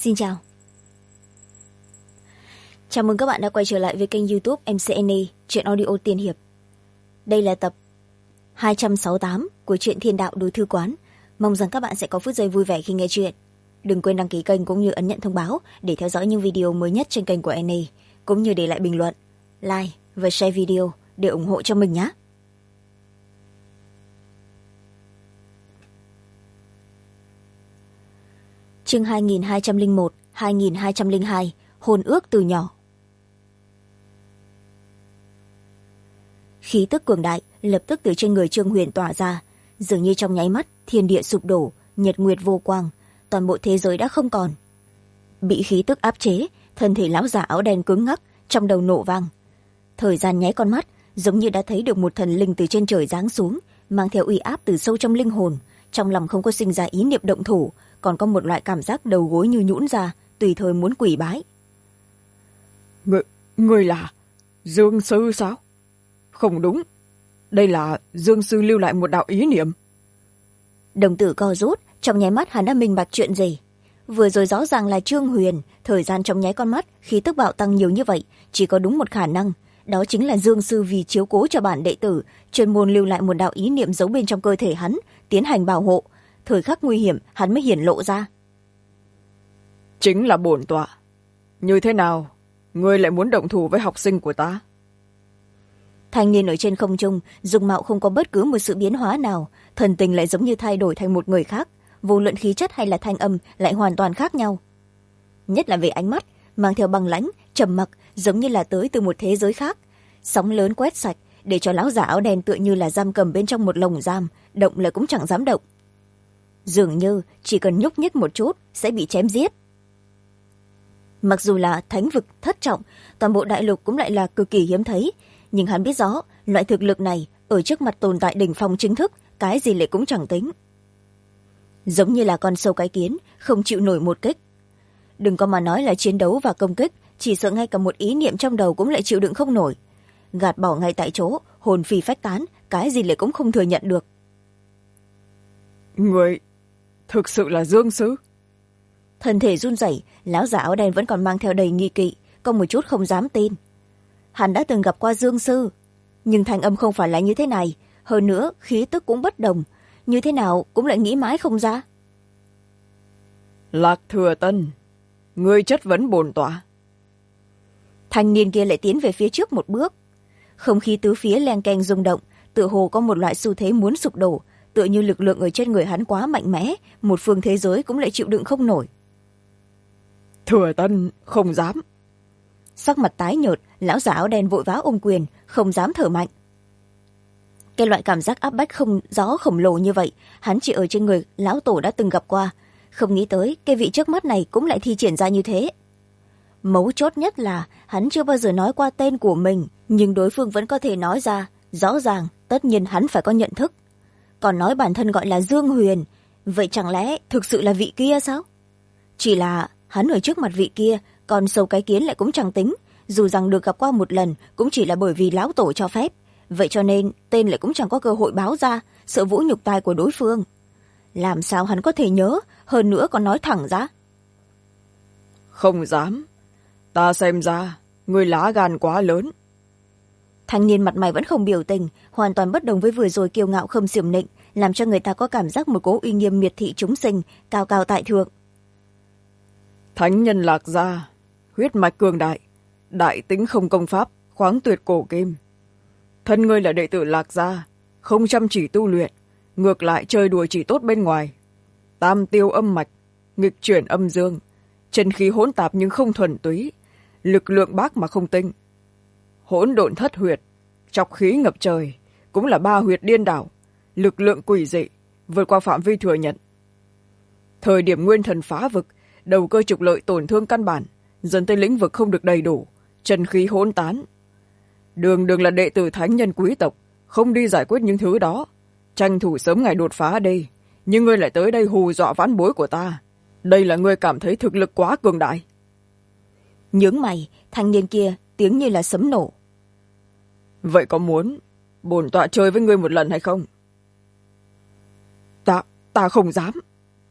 Xin chào. Chào mừng các bạn đã quay trở lại với kênh YouTube MCNE Truyện Audio Tiên Hiệp. Đây là tập 268 của truyện Thiên Đạo Đối Thư Quán. Mong rằng các bạn sẽ có phút giây vui vẻ khi nghe chuyện. Đừng quên đăng ký kênh cũng như ấn nhận thông báo để theo dõi những video mới nhất trên kênh của NE, cũng như để lại bình luận, like và share video để ủng hộ cho mình nhé. Chương 2201, 2202, hôn ước từ nhỏ. Khí tức cường đại lập tức từ trên người Trương Huyền tỏa ra, dường như trong nháy mắt thiên địa sụp đổ, nhật nguyệt vô quang, toàn bộ thế giới đã không còn. Bị khí tức áp chế, thân thể lão già áo đen cứng ngắc, trong đầu nổ vang. Thời gian nháy con mắt, giống như đã thấy được một thần linh từ trên trời giáng xuống, mang theo uy áp từ sâu trong linh hồn, trong lòng không có sinh ra ý niệm động thủ, còn có một loại cảm giác đầu gối như nhũn ra, tùy thời muốn quỳ bái. Người là Dương Sư sao? Không đúng, đây là Dương Sư lưu lại một đạo ý niệm. Đồng tử co rút, trong nháy mắt hắn đã minh bạch chuyện gì. Vừa rồi rõ ràng là Trương Huyền, thời gian trong nháy con mắt, khí tức bạo tăng nhiều như vậy, chỉ có đúng một khả năng, đó chính là Dương Sư vì chiếu cố cho bản đệ tử, chuyên môn lưu lại một đạo ý niệm giấu bên trong cơ thể hắn, tiến hành bảo hộ. Thời khắc nguy hiểm hắn mới hiển lộ ra. Chính là bổn tọa. Như thế nào, ngươi lại muốn động thủ với học sinh của ta? Thanh niên ở trên không trung, dung mạo không có bất cứ một sự biến hóa nào, thần tình lại giống như thay đổi thành một người khác, vô luận khí chất hay là thanh âm lại hoàn toàn khác nhau. Nhất là về ánh mắt, mang theo băng lãnh, trầm mặc, giống như là tới từ một thế giới khác. Sóng lớn quét sạch, để cho lão giả áo đen tựa như là giam cầm bên trong một lồng giam, động lại cũng chẳng dám động. Dường như chỉ cần nhúc nhích một chút sẽ bị chém giết. Mặc dù là thánh vực thất trọng, toàn bộ đại lục cũng lại là cực kỳ hiếm thấy, nhưng hắn biết rõ loại thực lực này ở trước mặt tồn tại đỉnh phong chính thức, cái gì lại cũng chẳng tính. Giống như là con sâu cái kiến, không chịu nổi một kích. Đừng có mà nói là chiến đấu và công kích, chỉ sợ ngay cả một ý niệm trong đầu cũng lại chịu đựng không nổi. Gạt bỏ ngay tại chỗ, hồn phi phách tán, cái gì lại cũng không thừa nhận được. Người thực sự là Dương Sư? Thân thể run rẩy, lão giả áo đen vẫn còn mang theo đầy nghi kỵ, có một chút không dám tin. Hắn đã từng gặp qua Dương Sư, nhưng thanh âm không phải là như thế này, hơn nữa khí tức cũng bất đồng, như thế nào cũng lại nghĩ mãi không ra. Lạc Thừa Tân, ngươi chất vấn bổn tọa. Thanh niên kia lại tiến về phía trước một bước. Không khí tứ phía len keng rung động, tựa hồ có một loại xu thế muốn sụp đổ, tựa như lực lượng ở trên người hắn quá mạnh mẽ, một phương thế giới cũng lại chịu đựng không nổi. Thừa Tân không dám. Sắc mặt tái nhợt, lão giả áo đen vội vã ôm quyền, không dám thở mạnh. Cái loại cảm giác áp bách không gió khổng lồ như vậy, hắn chỉ ở trên người lão tổ đã từng gặp qua, không nghĩ tới cái vị trước mắt này cũng lại thi triển ra như thế. Mấu chốt nhất là hắn chưa bao giờ nói qua tên của mình, nhưng đối phương vẫn có thể nói ra, rõ ràng tất nhiên hắn phải có nhận thức. Còn nói bản thân gọi là Dương Huyền, vậy chẳng lẽ thực sự là vị kia sao? Chỉ là hắn ở trước mặt vị kia, còn sâu cái kiến lại cũng chẳng tính, dù rằng được gặp qua một lần cũng chỉ là bởi vì lão tổ cho phép, vậy cho nên tên lại cũng chẳng có cơ hội báo ra, sợ vũ nhục tai của đối phương. Làm sao hắn có thể nhớ, hơn nữa còn nói thẳng ra? Không dám, ta xem ra người lá gan quá lớn. Thanh niên mặt mày vẫn không biểu tình, hoàn toàn bất đồng với vừa rồi kiêu ngạo không xiểm nịnh, làm cho người ta có cảm giác một cố uy nghiêm miệt thị chúng sinh, cao cao tại thượng. Thánh nhân Lạc gia, huyết mạch cường đại, đại tính không công pháp, khoáng tuyệt cổ kim. Thân ngươi là đệ tử Lạc gia, không chăm chỉ tu luyện, ngược lại chơi đùa chỉ tốt bên ngoài. Tam tiêu âm mạch, nghịch chuyển âm dương, chân khí hỗn tạp nhưng không thuần túy, lực lượng bác mà không tinh. Hỗn độn thất huyệt, trọc khí ngập trời, cũng là ba huyệt điên đảo, lực lượng quỷ dị, vượt qua phạm vi thừa nhận. Thời điểm nguyên thần phá vực, đầu cơ trục lợi tổn thương căn bản, dần tới lĩnh vực không được đầy đủ, chân khí hỗn tán. Đường đường là đệ tử thánh nhân quý tộc, không đi giải quyết những thứ đó, tranh thủ sớm ngày đột phá đây, nhưng ngươi lại tới đây hù dọa vãn bối của ta. Đây là ngươi cảm thấy thực lực quá cường đại. Nhướng mày, thanh niên kia tiếng như là sấm nổ. Vậy có muốn bổn tọa chơi với ngươi một lần hay không? Ta không dám.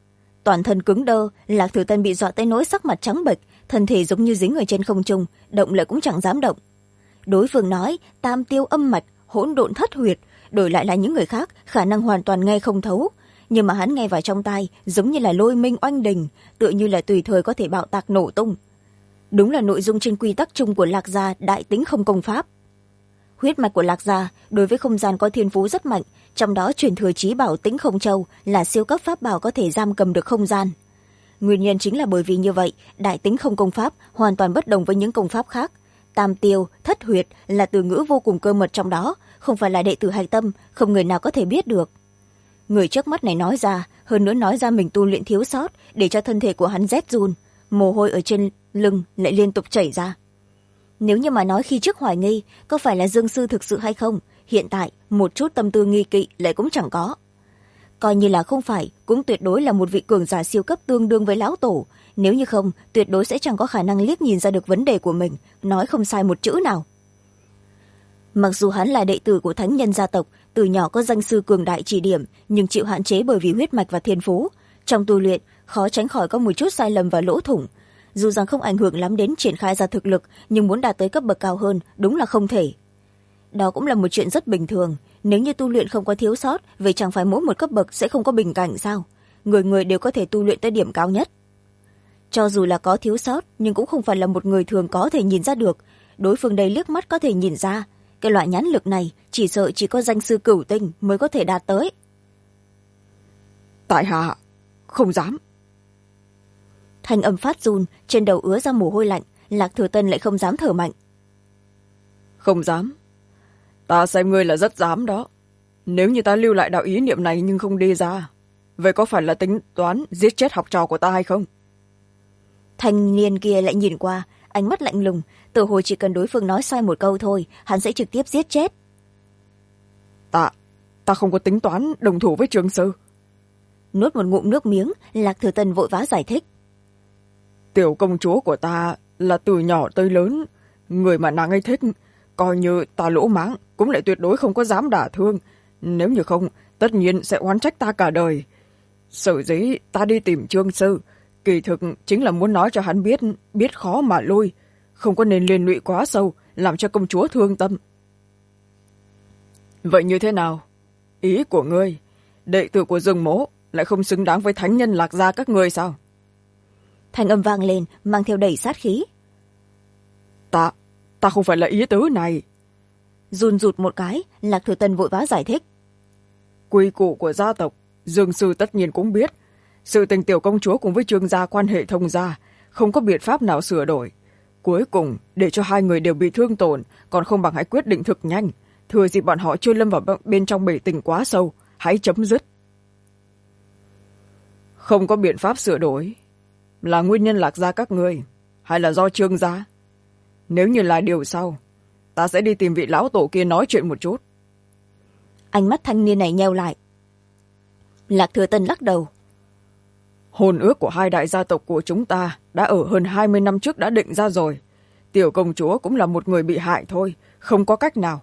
toàn thân cứng đơ. Lạc Thừa Tân bị dọa tới nỗi sắc mặt trắng bệch, thân thể giống như dính ở trên không trung, động lại cũng chẳng dám động. Đối phương nói tam tiêu âm mạch, hỗn độn thất huyệt, đổi lại là những người khác khả năng hoàn toàn nghe không thấu, nhưng mà hắn nghe vào trong tai giống như là lôi minh oanh đình, tựa như là tùy thời có thể bạo tạc nổ tung. Đúng là nội dung trên quy tắc chung của Lạc gia đại tính không công pháp. Huyết mạch của Lạc gia đối với không gian có thiên phú rất mạnh, trong đó truyền thừa chí bảo Tĩnh Không Châu là siêu cấp pháp bảo có thể giam cầm được không gian. Nguyên nhân chính là bởi vì như vậy, đại tính không công pháp hoàn toàn bất đồng với những công pháp khác. Tam tiêu, thất huyệt là từ ngữ vô cùng cơ mật trong đó, không phải là đệ tử hạch tâm, không người nào có thể biết được. Người trước mắt này nói ra, hơn nữa nói ra mình tu luyện thiếu sót, để cho thân thể của hắn rét run, mồ hôi ở trên lưng lại liên tục chảy ra. Nếu như mà nói khi trước hoài nghi có phải là Dương sư thực sự hay không, hiện tại một chút tâm tư nghi kỵ lại cũng chẳng có. Coi như là không phải, cũng tuyệt đối là một vị cường giả siêu cấp tương đương với lão tổ, nếu như không tuyệt đối sẽ chẳng có khả năng liếc nhìn ra được vấn đề của mình, nói không sai một chữ nào. Mặc dù hắn là đệ tử của thánh nhân gia tộc, từ nhỏ có danh sư cường đại chỉ điểm, nhưng chịu hạn chế bởi vì huyết mạch và thiên phú, trong tu luyện khó tránh khỏi có một chút sai lầm và lỗ thủng. Dù rằng không ảnh hưởng lắm đến triển khai ra thực lực, nhưng muốn đạt tới cấp bậc cao hơn đúng là không thể. Đó cũng là một chuyện rất bình thường, nếu như tu luyện không có thiếu sót, vậy chẳng phải mỗi một cấp bậc sẽ không có bình cảnh sao? Người người đều có thể tu luyện tới điểm cao nhất. Cho dù là có thiếu sót, nhưng cũng không phải là một người thường có thể nhìn ra được. Đối phương đây liếc mắt có thể nhìn ra, cái loại nhãn lực này chỉ sợ chỉ có danh sư cửu tinh mới có thể đạt tới. Tại hạ không dám. Thanh âm phát run, trên đầu ứa ra mồ hôi lạnh, Lạc Thừa Tân lại không dám thở mạnh. Không dám? Ta xem ngươi là rất dám đó. Nếu như ta lưu lại đạo ý niệm này nhưng không đi ra, vậy có phải là tính toán giết chết học trò của ta hay không? Thanh niên kia lại nhìn qua, ánh mắt lạnh lùng, tự hồi chỉ cần đối phương nói sai một câu thôi, hắn sẽ trực tiếp giết chết. Ta không có tính toán đồng thủ với Trường sư. Nuốt một ngụm nước miếng, Lạc Thừa Tân vội vã giải thích. Tiểu công chúa của ta là từ nhỏ tới lớn, người mà nàng ấy thích, coi như ta lỗ mãng cũng lại tuyệt đối không có dám đả thương, nếu như không tất nhiên sẽ oán trách ta cả đời. Sở dĩ ta đi tìm Trương sư, kỳ thực chính là muốn nói cho hắn biết khó mà lui, không có nên liên lụy quá sâu, làm cho công chúa thương tâm. Vậy như thế nào? Ý của ngươi, đệ tử của Dương mỗ lại không xứng đáng với thánh nhân Lạc gia các ngươi sao? Thanh âm vang lên, mang theo đầy sát khí. Ta không phải là ý tứ này. Run rụt một cái, Lạc Thừa Tân vội vã giải thích. Quy củ của gia tộc, Dương sư tất nhiên cũng biết. Sự tình tiểu công chúa cùng với Trương gia quan hệ thông gia, không có biện pháp nào sửa đổi. Cuối cùng, để cho hai người đều bị thương tổn, còn không bằng hãy quyết định thực nhanh. Thừa dịp bọn họ chưa lâm vào bên trong bể tình quá sâu, hãy chấm dứt. Không có biện pháp sửa đổi, là nguyên nhân Lạc gia các ngươi, hay là do Trương gia? Nếu như là điều sau, ta sẽ đi tìm vị lão tổ kia nói chuyện một chút. Ánh mắt thanh niên này nheo lại. Lạc Thừa Tân lắc đầu. Hôn ước của hai đại gia tộc của chúng ta đã ở hơn 20 năm trước đã định ra rồi. Tiểu công chúa cũng là một người bị hại thôi, không có cách nào.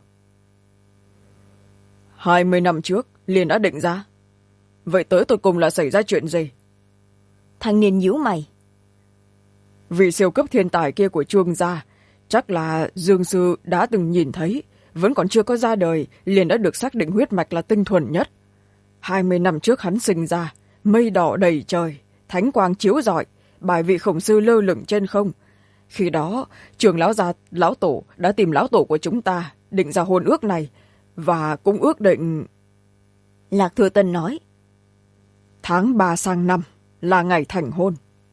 20 năm trước liền đã định ra. Vậy tới tột cùng là xảy ra chuyện gì? Thanh niên nhíu mày. Vị siêu cấp thiên tài kia của Trương gia, chắc là Dương sư đã từng nhìn thấy, vẫn còn chưa có ra đời, liền đã được xác định huyết mạch là tinh thuần nhất. 20 năm trước hắn sinh ra, mây đỏ đầy trời, thánh quang chiếu rọi, bài vị khổng sư lơ lửng trên không. Khi đó, Trường lão tổ đã tìm lão tổ của chúng ta, định ra hôn ước này, và cũng ước định... Lạc Thừa Tân nói. Tháng 3 sang năm là ngày thành hôn.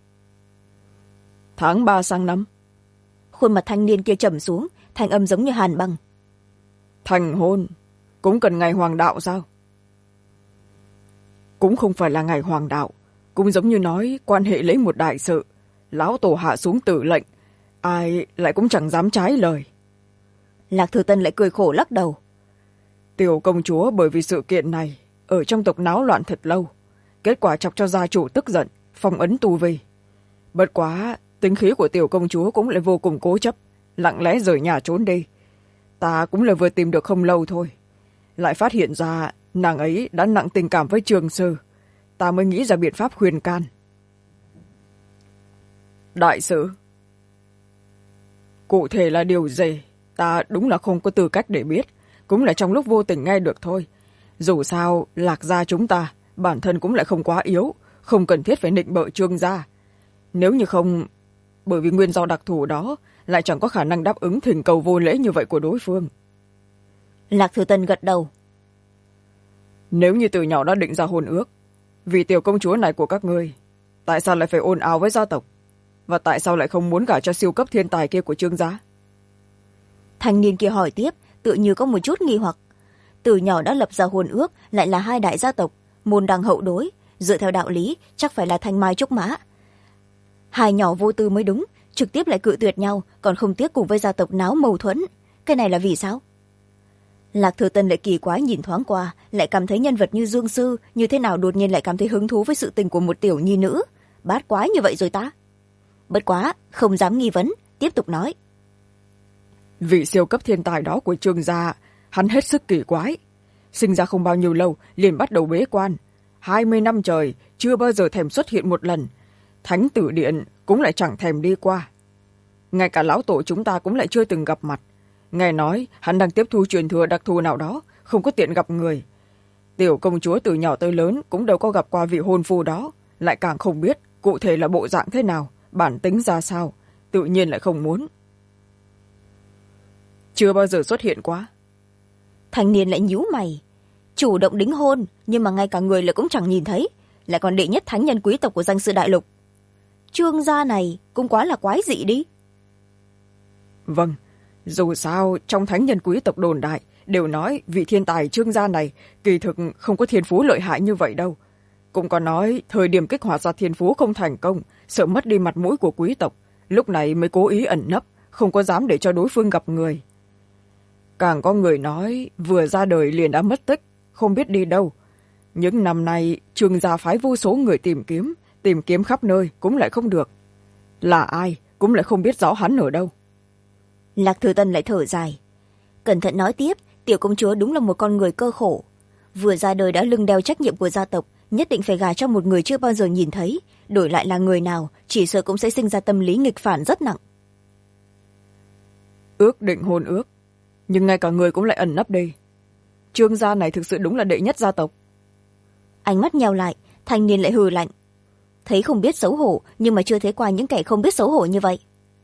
Tháng 3 sang năm? Khuôn mặt thanh niên kia trầm xuống, thanh âm giống như hàn băng. Thành hôn cũng cần ngày hoàng đạo sao? Cũng không phải là ngày hoàng đạo, cũng giống như nói quan hệ lấy một đại sự, lão tổ hạ xuống tử lệnh, ai lại cũng chẳng dám trái lời. Lạc Thừa Tân lại cười khổ lắc đầu. Tiểu công chúa bởi vì sự kiện này ở trong tộc náo loạn thật lâu, kết quả chọc cho gia chủ tức giận, phong ấn tu vi. Bất quá tính khí của tiểu công chúa cũng lại vô cùng cố chấp, lặng lẽ rời nhà trốn đi. Ta cũng là vừa tìm được không lâu thôi, lại phát hiện ra nàng ấy đã nặng tình cảm với Trường sư. Ta mới nghĩ ra biện pháp khuyên can, Đại sự? Cụ thể là điều gì, ta đúng là không có tư cách để biết, cũng là trong lúc vô tình nghe được thôi. Dù sao Lạc gia chúng ta bản thân cũng lại không quá yếu, không cần thiết phải nịnh bợ Trương gia. Nếu như không, bởi vì nguyên do đặc thù đó, lại chẳng có khả năng đáp ứng thỉnh cầu vô lễ như vậy của đối phương. Lạc Thừa Tân gật đầu. Nếu như từ nhỏ đã định ra hôn ước, vì tiểu công chúa này của các ngươi, tại sao lại phải ồn ào với gia tộc? Và tại sao lại không muốn gả cho siêu cấp thiên tài kia của Trương gia? Thanh niên kia hỏi tiếp, tự như có một chút nghi hoặc. Từ nhỏ đã lập ra hôn ước, lại là hai đại gia tộc, môn đăng hậu đối, dựa theo đạo lý chắc phải là thanh mai trúc mã. Hai nhỏ vô tư mới đúng, trực tiếp lại cự tuyệt nhau, còn không tiếc cùng với gia tộc náo mâu thuẫn. Cái này là vì sao? Lạc Thừa Tân lại kỳ quái nhìn thoáng qua, lại cảm thấy nhân vật như Dương Sư như thế nào đột nhiên lại cảm thấy hứng thú với sự tình của một tiểu nhi nữ. Bát quái như vậy rồi ta. Bất quá không dám nghi vấn, tiếp tục nói. Vị siêu cấp thiên tài đó của Trương gia, hắn hết sức kỳ quái. Sinh ra không bao nhiêu lâu liền bắt đầu bế quan, 20 năm trời chưa bao giờ thèm xuất hiện một lần. Thánh tử điện cũng lại chẳng thèm đi qua. Ngay cả lão tổ chúng ta cũng lại chưa từng gặp mặt. Nghe nói hắn đang tiếp thu truyền thừa đặc thù nào đó, không có tiện gặp người. Tiểu công chúa từ nhỏ tới lớn cũng đâu có gặp qua vị hôn phu đó, lại càng không biết cụ thể là bộ dạng thế nào, bản tính ra sao, tự nhiên lại không muốn. Chưa bao giờ xuất hiện quá. Thanh niên lại nhíu mày. Chủ động đính hôn, nhưng mà ngay cả người lại cũng chẳng nhìn thấy, lại còn đệ nhất thánh nhân quý tộc của danh sư đại lục. Trương gia này cũng quá là quái dị đi. Vâng, dù sao trong thánh nhân quý tộc đồn đại đều nói vị thiên tài Trương gia này kỳ thực không có thiên phú lợi hại như vậy đâu. Cũng có nói thời điểm kích hoạt ra thiên phú không thành công, sợ mất đi mặt mũi của quý tộc, lúc này mới cố ý ẩn nấp, không có dám để cho đối phương gặp người. Càng có người nói vừa ra đời liền đã mất tích, không biết đi đâu. Những năm nay Trương gia phái vô số người tìm kiếm khắp nơi cũng lại không được. Là ai cũng lại không biết rõ hắn ở đâu. Lạc Thừa Tân lại thở dài. Cẩn thận nói tiếp, tiểu công chúa đúng là một con người cơ khổ. Vừa ra đời đã lưng đeo trách nhiệm của gia tộc, nhất định phải gả cho một người chưa bao giờ nhìn thấy, đổi lại là người nào chỉ sợ cũng sẽ sinh ra tâm lý nghịch phản rất nặng. Ước định hôn ước, nhưng ngay cả người cũng lại ẩn nấp đi. Trương gia này thực sự đúng là đệ nhất gia tộc. Ánh mắt nheo lại, thanh niên lại hừ lạnh. Thấy không biết xấu hổ, nhưng mà chưa thấy qua những kẻ không biết xấu hổ như vậy.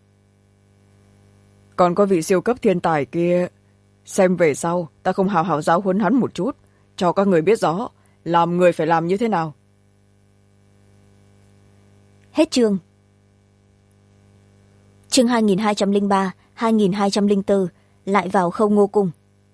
Còn có vị siêu cấp thiên tài kia, xem về sau ta không hào hào giáo huấn hắn một chút, cho các người biết rõ làm người phải làm như thế nào. Hết chương. Chương 2203, 2204, lại vào Khâu Ngô Cung.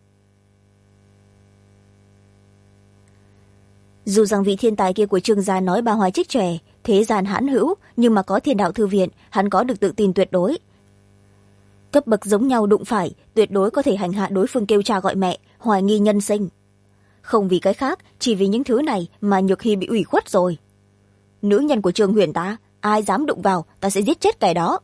Dù rằng vị thiên tài kia của Trương gia nói ba hoài trích tròe, thế gian hãn hữu, nhưng mà có Thiên Đạo Thư Viện, hắn có được tự tin tuyệt đối. Cấp bậc giống nhau đụng phải, tuyệt đối có thể hành hạ đối phương kêu cha gọi mẹ, hoài nghi nhân sinh. Không vì cái khác, chỉ vì những thứ này mà Nhược Hy bị ủy khuất rồi. Nữ nhân của Trương Huyền ta, ai dám đụng vào, ta sẽ giết chết kẻ đó.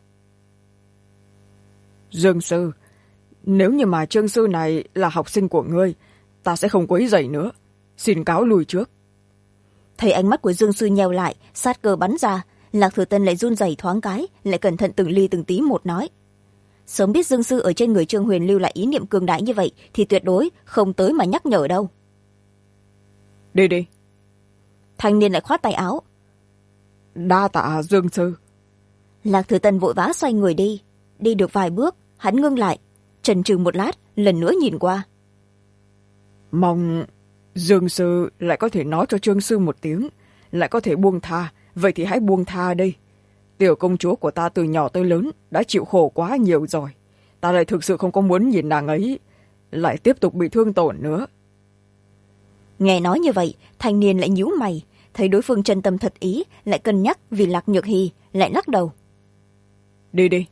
Dương sư, nếu như mà Trương sư này là học sinh của ngươi, ta sẽ không quấy rầy nữa. Xin cáo lùi trước. Thấy ánh mắt của Dương sư nheo lại, sát cơ bắn ra, Lạc Thừa Tân lại run rẩy thoáng cái, lại cẩn thận từng ly từng tí một nói. Sớm biết Dương sư ở trên người Trương Huyền lưu lại ý niệm cường đại như vậy, thì tuyệt đối không tới mà nhắc nhở đâu. Đi đi. Thanh niên lại khoát tay áo. Đa tạ Dương sư. Lạc Thừa Tân vội vã xoay người đi. Đi được vài bước, hắn ngưng lại, chần chừ một lát, lần nữa nhìn qua. Mong Dương sư lại có thể nói cho Trương sư một tiếng, lại có thể buông tha, vậy thì hãy buông tha đi. Tiểu công chúa của ta từ nhỏ tới lớn đã chịu khổ quá nhiều rồi, ta lại thực sự không có muốn nhìn nàng ấy lại tiếp tục bị thương tổn nữa. Nghe nói như vậy, thanh niên lại nhíu mày, thấy đối phương chân tâm thật ý, lại cân nhắc vì Lạc Nhược Hy, lại lắc đầu. Đi đi.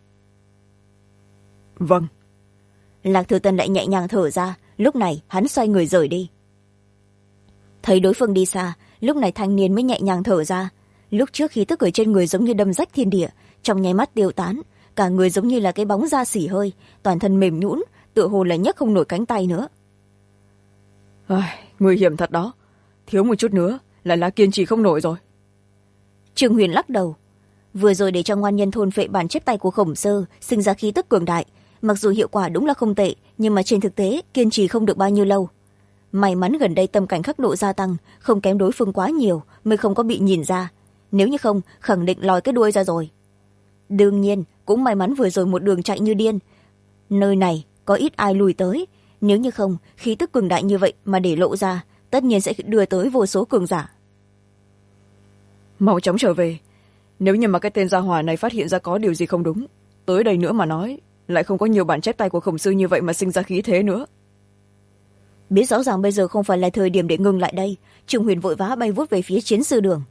Vâng. Lạc Thừa Tân lại nhẹ nhàng thở ra, lúc này hắn xoay người rời đi. Thấy đối phương đi xa, lúc này thanh niên mới nhẹ nhàng thở ra. Lúc trước khí tức ở trên người giống như đâm rách thiên địa, trong nháy mắt tiêu tán, cả người giống như là cái bóng da xỉ hơi, toàn thân mềm nhũn, tựa hồ là nhấc không nổi cánh tay nữa. Nguy hiểm thật đó, thiếu một chút nữa lại là kiên trì không nổi rồi. Trương Huyền lắc đầu. vừa rồi để cho ngoan nhân thôn phệ bản chép tay của Khổng Sơ sinh ra khí tức cường đại, mặc dù hiệu quả đúng là không tệ, nhưng mà trên thực tế kiên trì không được bao nhiêu lâu. May mắn gần đây tâm cảnh khắc độ gia tăng, không kém đối phương quá nhiều mới không có bị nhìn ra, nếu như không khẳng định lòi cái đuôi ra rồi. Đương nhiên cũng may mắn vừa rồi một đường chạy như điên, nơi này có ít ai lùi tới, nếu như không khí tức cường đại như vậy mà để lộ ra tất nhiên sẽ đưa tới vô số cường giả. Mau chóng trở về, nếu như mà cái tên gia hỏa này phát hiện ra có điều gì không đúng, tới đây nữa mà nói lại không có nhiều bản chép tay của Khổng Sư như vậy mà sinh ra khí thế nữa. Biết rõ ràng bây giờ không phải là thời điểm để ngừng lại đây, Trương Huyền vội vã bay vút về phía chiến sư đường.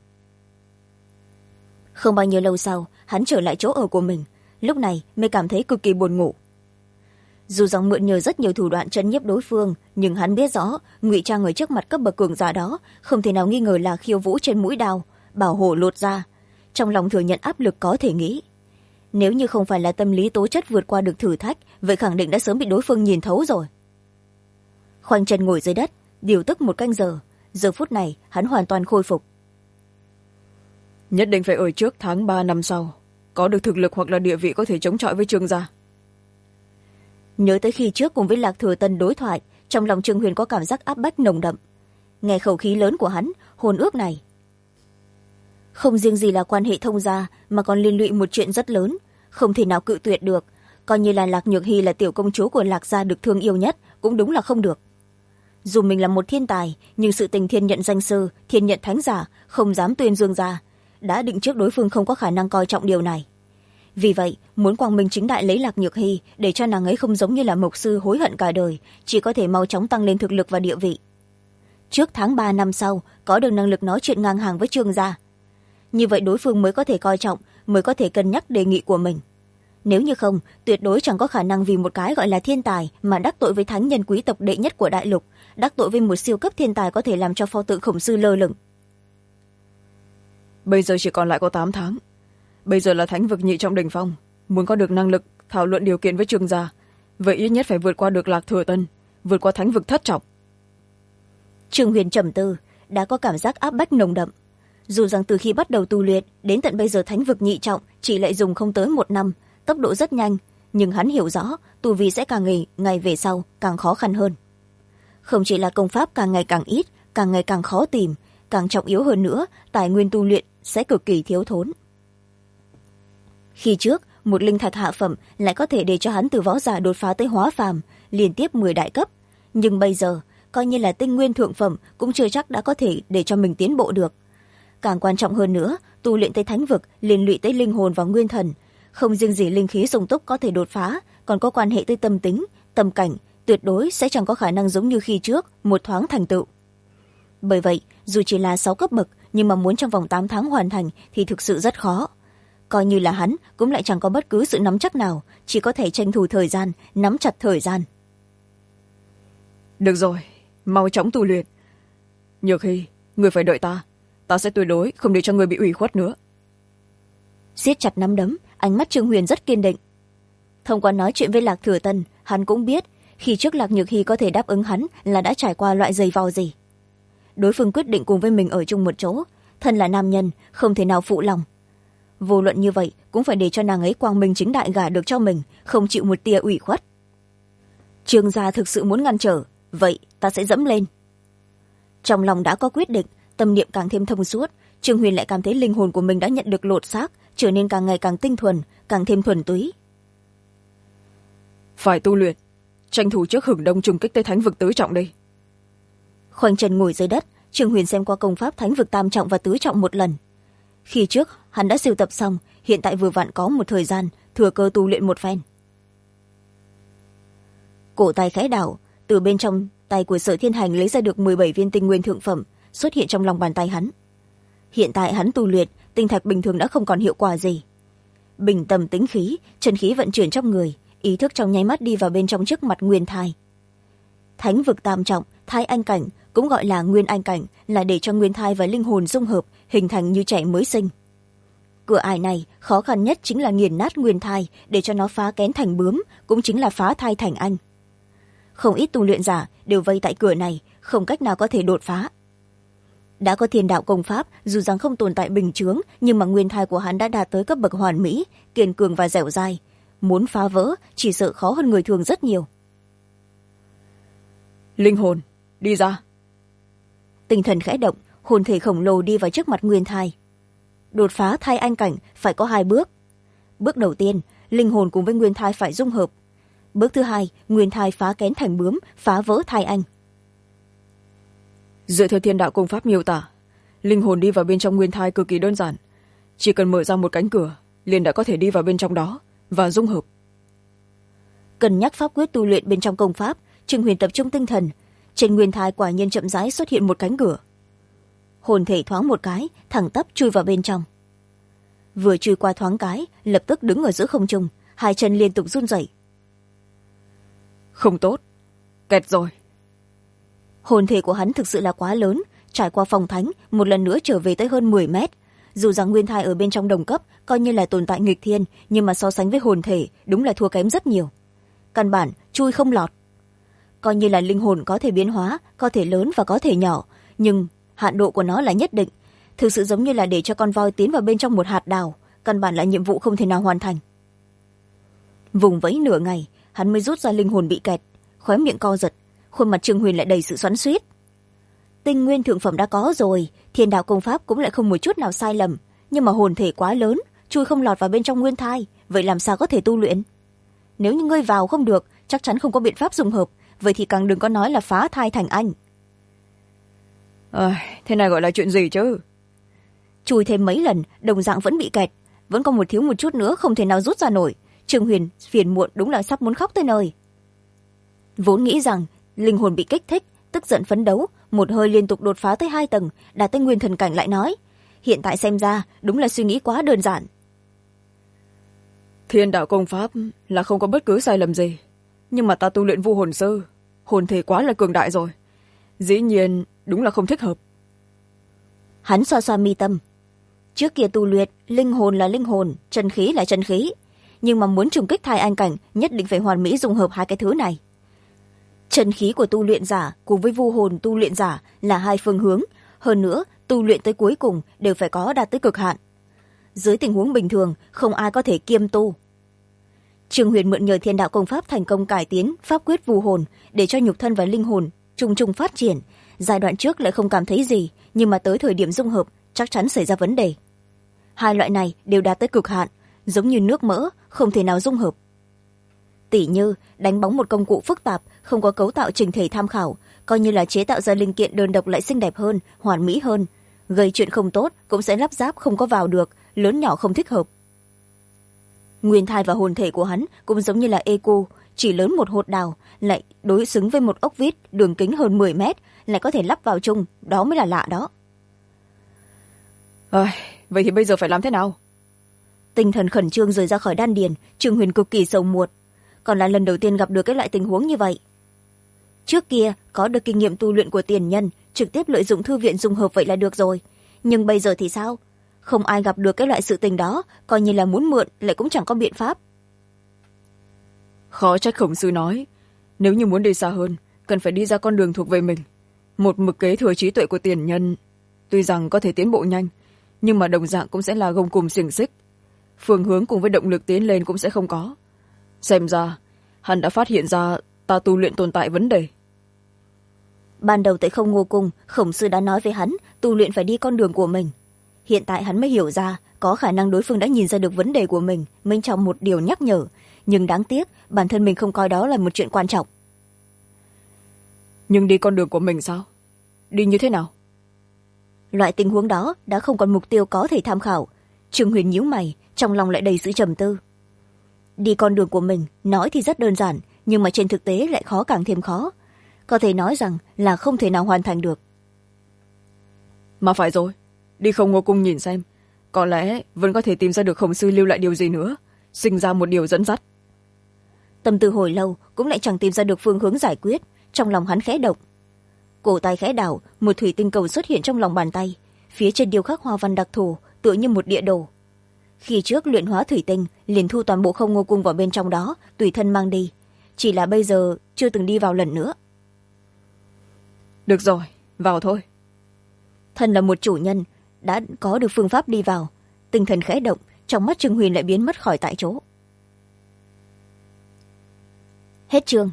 Không bao nhiêu lâu sau hắn trở lại chỗ ở của mình, lúc này mới cảm thấy cực kỳ buồn ngủ. Dù rằng mượn nhờ rất nhiều thủ đoạn trấn nhiếp đối phương, nhưng hắn biết rõ ngụy trang ở trước mặt cấp bậc cường giả đó không thể nào nghi ngờ là khiêu vũ trên mũi đao, bảo hổ lột ra. Trong lòng thừa nhận áp lực có thể nghĩ, nếu như không phải là tâm lý tố chất vượt qua được thử thách, vậy khẳng định đã sớm bị đối phương nhìn thấu rồi. Khoanh chân ngồi dưới đất điều tức một canh giờ, giờ phút này hắn hoàn toàn khôi phục. Nhất định phải ở trước tháng 3 năm sau có được thực lực hoặc là địa vị có thể chống chọi với Trương gia. Nhớ tới khi trước cùng với Lạc Thừa Tân đối thoại, trong lòng Trương Huyền có cảm giác áp bách nồng đậm. Nghe khẩu khí lớn của hắn, hôn ước này không riêng gì là quan hệ thông gia mà còn liên lụy một chuyện rất lớn, không thể nào cự tuyệt được. Coi như là Lạc Nhược Hy là tiểu công chúa của Lạc gia được thương yêu nhất cũng đúng là không được. Dù mình là một thiên tài, nhưng sự tình thiên nhận danh sư, thiên nhận thánh giả không dám tuyên dương ra, đã định trước đối phương không có khả năng coi trọng điều này. Vì vậy muốn quang minh chính đại lấy Lạc Nhược Hy để cho nàng ấy không giống như là mộc sư hối hận cả đời, chỉ có thể mau chóng tăng lên thực lực và địa vị. Trước tháng 3 năm sau có được năng lực nói chuyện ngang hàng với Trương gia, như vậy đối phương mới có thể coi trọng, mới có thể cân nhắc đề nghị của mình. Nếu như không, tuyệt đối chẳng có khả năng vì một cái gọi là thiên tài mà đắc tội với thánh nhân quý tộc đệ nhất của đại lục, đắc tội với một siêu cấp thiên tài có thể làm cho pho tượng Khổng Sư lơ lửng. Bây giờ chỉ còn lại có 8 tháng. Bây giờ là thánh vực nhị trọng đỉnh phong, muốn có được năng lực thảo luận điều kiện với Trương gia, vậy ít nhất phải vượt qua được Lạc Thừa Tân, vượt qua thánh vực thất trọng. Trương Huyền trầm tư, đã có cảm giác áp bách nồng đậm. Dù rằng từ khi bắt đầu tu luyện đến tận bây giờ thánh vực nhị trọng chỉ lại dùng không tới 1 năm, tốc độ rất nhanh, nhưng hắn hiểu rõ tu vi sẽ càng ngày về sau càng khó khăn hơn. Không chỉ là công pháp càng ngày càng ít, càng ngày càng khó tìm, càng trọng yếu hơn nữa, tài nguyên tu luyện sẽ cực kỳ thiếu thốn. Khi trước một linh thạch hạ phẩm lại có thể để cho hắn từ võ giả đột phá tới hóa phàm, liên tiếp 10 đại cấp, nhưng bây giờ coi như là tinh nguyên thượng phẩm cũng chưa chắc đã có thể để cho mình tiến bộ được. Càng quan trọng hơn nữa, tu luyện tới thánh vực liên lụy tới linh hồn và nguyên thần, không riêng gì linh khí sung túc có thể đột phá, còn có quan hệ tới tâm tính, tâm cảnh, tuyệt đối sẽ chẳng có khả năng giống như khi trước một thoáng thành tựu. Bởi vậy dù chỉ là 6 cấp bậc, nhưng mà muốn trong vòng 8 tháng hoàn thành thì thực sự rất khó. Coi như là hắn cũng lại chẳng có bất cứ sự nắm chắc nào, chỉ có thể tranh thủ thời gian, nắm chặt thời gian. Được rồi, mau chóng tu luyện. Nhược Hy, người phải đợi ta sẽ tuyệt đối không để cho người bị ủy khuất nữa. Siết chặt nắm đấm, ánh mắt Trương Huyền rất kiên định. Thông qua nói chuyện với Lạc Thừa Tân, hắn cũng biết khi trước Lạc Nhược Hy có thể đáp ứng hắn là đã trải qua loại giày vò gì. Đối phương quyết định cùng với mình ở chung một chỗ, thân là nam nhân không thể nào phụ lòng. Vô luận như vậy cũng phải để cho nàng ấy quang minh chính đại gả được cho mình, không chịu một tia ủy khuất. Trương gia thực sự muốn ngăn trở, vậy ta sẽ dẫm lên. Trong lòng đã có quyết định, tâm niệm càng thêm thông suốt, Trương Huyền lại cảm thấy linh hồn của mình đã nhận được lột xác, trở nên càng ngày càng tinh thuần, càng thêm thuần túy. Phải tu luyện, tranh thủ trước hừng đông trùng kích tới thánh vực tứ trọng đi. Khoanh chân ngồi dưới đất, Trương Huyền xem qua công pháp thánh vực tam trọng và tứ trọng một lần. Khi trước hắn đã sưu tập xong, hiện tại vừa vặn có một thời gian thừa cơ tu luyện một phen. Cổ tay khẽ đảo, từ bên trong tay của Sở Thiên Hành lấy ra được 17 viên tinh nguyên thượng phẩm xuất hiện trong lòng bàn tay hắn. Hiện tại hắn tu luyện, tinh thạch bình thường đã không còn hiệu quả gì. Bình tâm tĩnh khí, chân khí vận chuyển trong người, ý thức trong nháy mắt đi vào bên trong trước mặt nguyên thai. Thánh vực tam trọng, thai anh cảnh, cũng gọi là nguyên anh cảnh, là để cho nguyên thai và linh hồn dung hợp, hình thành như trẻ mới sinh. Cửa ải này khó khăn nhất chính là nghiền nát nguyên thai để cho nó phá kén thành bướm, cũng chính là phá thai thành anh. Không ít tu luyện giả đều vây tại cửa này, không cách nào có thể đột phá. đã có thiên đạo công pháp, dù rằng không tồn tại bình chướng, nhưng mà nguyên thai của hắn đã đạt tới cấp bậc hoàn mỹ, kiên cường và dẻo dai. Muốn phá vỡ chỉ sợ khó hơn người thường rất nhiều. Linh hồn, đi ra. Tinh thần khẽ động, hồn thể khổng lồ đi vào trước mặt nguyên thai. Đột phá thai anh cảnh phải có 2 bước. Bước đầu tiên, linh hồn cùng với nguyên thai phải dung hợp. Bước thứ 2, nguyên thai phá kén thành bướm, phá vỡ thai anh. Dựa theo thiên đạo công pháp miêu tả, linh hồn đi vào bên trong nguyên thai cực kỳ đơn giản. Chỉ cần mở ra một cánh cửa, liền đã có thể đi vào bên trong đó và dung hợp. Cân nhắc pháp quyết tu luyện bên trong công pháp, Trương Huyền tập trung tinh thần. Trên nguyên thai quả nhiên chậm rãi xuất hiện một cánh cửa. Hồn thể thoáng một cái, thẳng tắp chui vào bên trong. Vừa chui qua thoáng cái, lập tức đứng ở giữa không trung, 2 chân liên tục run rẩy. Không tốt, kẹt rồi. Hồn thể của hắn thực sự là quá lớn, trải qua phòng thánh, một lần nữa trở về tới hơn 10 mét. Dù rằng nguyên thai ở bên trong đồng cấp coi như là tồn tại nghịch thiên, nhưng mà so sánh với hồn thể đúng là thua kém rất nhiều. Căn bản chui không lọt. Coi như là linh hồn có thể biến hóa, có thể lớn và có thể nhỏ, nhưng hạn độ của nó là nhất định. Thực sự giống như là để cho con voi tiến vào bên trong một hạt đào, căn bản là nhiệm vụ không thể nào hoàn thành. Vùng vẫy nửa ngày, hắn mới rút ra linh hồn bị kẹt, khóe miệng co giật, khuôn mặt Trương Huyền lại đầy sự xoắn xuýt. Tinh nguyên thượng phẩm đã có rồi, thiên đạo công pháp cũng lại không một chút nào sai lầm, nhưng mà hồn thể quá lớn, chui không lọt vào bên trong nguyên thai, vậy làm sao có thể tu luyện? Nếu như ngươi vào không được, chắc chắn không có biện pháp dung hợp, vậy thì càng đừng có nói là phá thai thành anh. Thế này gọi là chuyện gì chứ? Chui thêm mấy lần, đồng dạng vẫn bị kẹt, vẫn còn thiếu một chút nữa không thể nào rút ra nổi. Trương Huyền phiền muộn đúng là sắp muốn khóc tới nơi. Vốn nghĩ rằng linh hồn bị kích thích, tức giận phấn đấu, một hơi liên tục đột phá tới 2 tầng, đạt tới nguyên thần cảnh lại nói. Hiện tại xem ra đúng là suy nghĩ quá đơn giản. Thiên đạo công pháp là không có bất cứ sai lầm gì, nhưng mà ta tu luyện vu hồn sư, hồn thể quá là cường đại rồi, dĩ nhiên đúng là không thích hợp. Hắn xoa xoa mi tâm. Trước kia tu luyện, linh hồn là linh hồn, chân khí là chân khí, nhưng mà muốn trùng kích thai anh cảnh nhất định phải hoàn mỹ dung hợp 2 cái thứ này. Chân khí của tu luyện giả cùng với vu hồn tu luyện giả là 2 phương hướng, hơn nữa tu luyện tới cuối cùng đều phải có đạt tới cực hạn. Dưới tình huống bình thường không ai có thể kiêm tu. Trương Huyền mượn nhờ thiên đạo công pháp thành công cải tiến pháp quyết vu hồn để cho nhục thân và linh hồn chung chung phát triển. Giai đoạn trước lại không cảm thấy gì, nhưng mà tới thời điểm dung hợp chắc chắn xảy ra vấn đề. 2 loại này đều đạt tới cực hạn, giống như nước mỡ, không thể nào dung hợp. Tỉ như đánh bóng một công cụ phức tạp, không có cấu tạo trình thể tham khảo, coi như là chế tạo ra linh kiện đơn độc lại xinh đẹp hơn, hoàn mỹ hơn, gây chuyện không tốt cũng sẽ lắp ráp không có vào được, lớn nhỏ không thích hợp. Nguyên thai và hồn thể của hắn cũng giống như là eco, chỉ lớn một hột đào, lại đối xứng với một ốc vít đường kính hơn 10 mét, lại có thể lắp vào chung, đó mới là lạ đó. Vậy thì bây giờ phải làm thế nào? Tinh thần khẩn trương rời ra khỏi đan điền, Trương Huyền cực kỳ sầu muộn, còn là lần đầu tiên gặp được cái loại tình huống như vậy. Trước kia có được kinh nghiệm tu luyện của tiền nhân, trực tiếp lợi dụng thư viện dung hợp vậy là được rồi, nhưng bây giờ thì sao? Không ai gặp được cái loại sự tình đó, coi như là muốn mượn lại cũng chẳng có biện pháp. Khó trách khổng sư nói, nếu như muốn đi xa hơn cần phải đi ra con đường thuộc về mình. Một mực kế thừa trí tuệ của tiền nhân, tuy rằng có thể tiến bộ nhanh, nhưng mà đồng dạng cũng sẽ là gông cùm xiềng xích, phương hướng cùng với động lực tiến lên cũng sẽ không có. Xem ra hắn đã phát hiện ra ta tu luyện tồn tại vấn đề. Ban đầu tại Không Ngô Cung, khổng sư đã nói với hắn tu luyện phải đi con đường của mình. Hiện tại hắn mới hiểu ra có khả năng đối phương đã nhìn ra được vấn đề của mình, bên trong một điều nhắc nhở, nhưng đáng tiếc bản thân mình không coi đó là một chuyện quan trọng. Nhưng đi con đường của mình sao? Đi như thế nào? Loại tình huống đó đã không còn mục tiêu có thể tham khảo. Trương Huyền nhíu mày, trong lòng lại đầy sự trầm tư. Đi con đường của mình nói thì rất đơn giản, nhưng mà trên thực tế lại khó càng thêm khó, có thể nói rằng là không thể nào hoàn thành được. Mà phải rồi, đi Không Ngô Cung nhìn xem, có lẽ vẫn có thể tìm ra được khổng sư lưu lại điều gì nữa, sinh ra một điều dẫn dắt. Tâm tư hồi lâu cũng lại chẳng tìm ra được phương hướng giải quyết, trong lòng hắn khẽ động. Cổ tay khẽ đảo, một thủy tinh cầu xuất hiện trong lòng bàn tay, phía trên điêu khắc hoa văn đặc thù, tựa như một địa đồ. Khi trước luyện hóa thủy tinh, liền thu toàn bộ Không Ngô Cung vào bên trong đó, tùy thân mang đi, chỉ là bây giờ chưa từng đi vào lần nữa. Được rồi, vào thôi. thân là một chủ nhân đã có được phương pháp đi vào, tinh thần khẽ động, trong mắt Trương Huyền lại biến mất khỏi tại chỗ. Hết chương.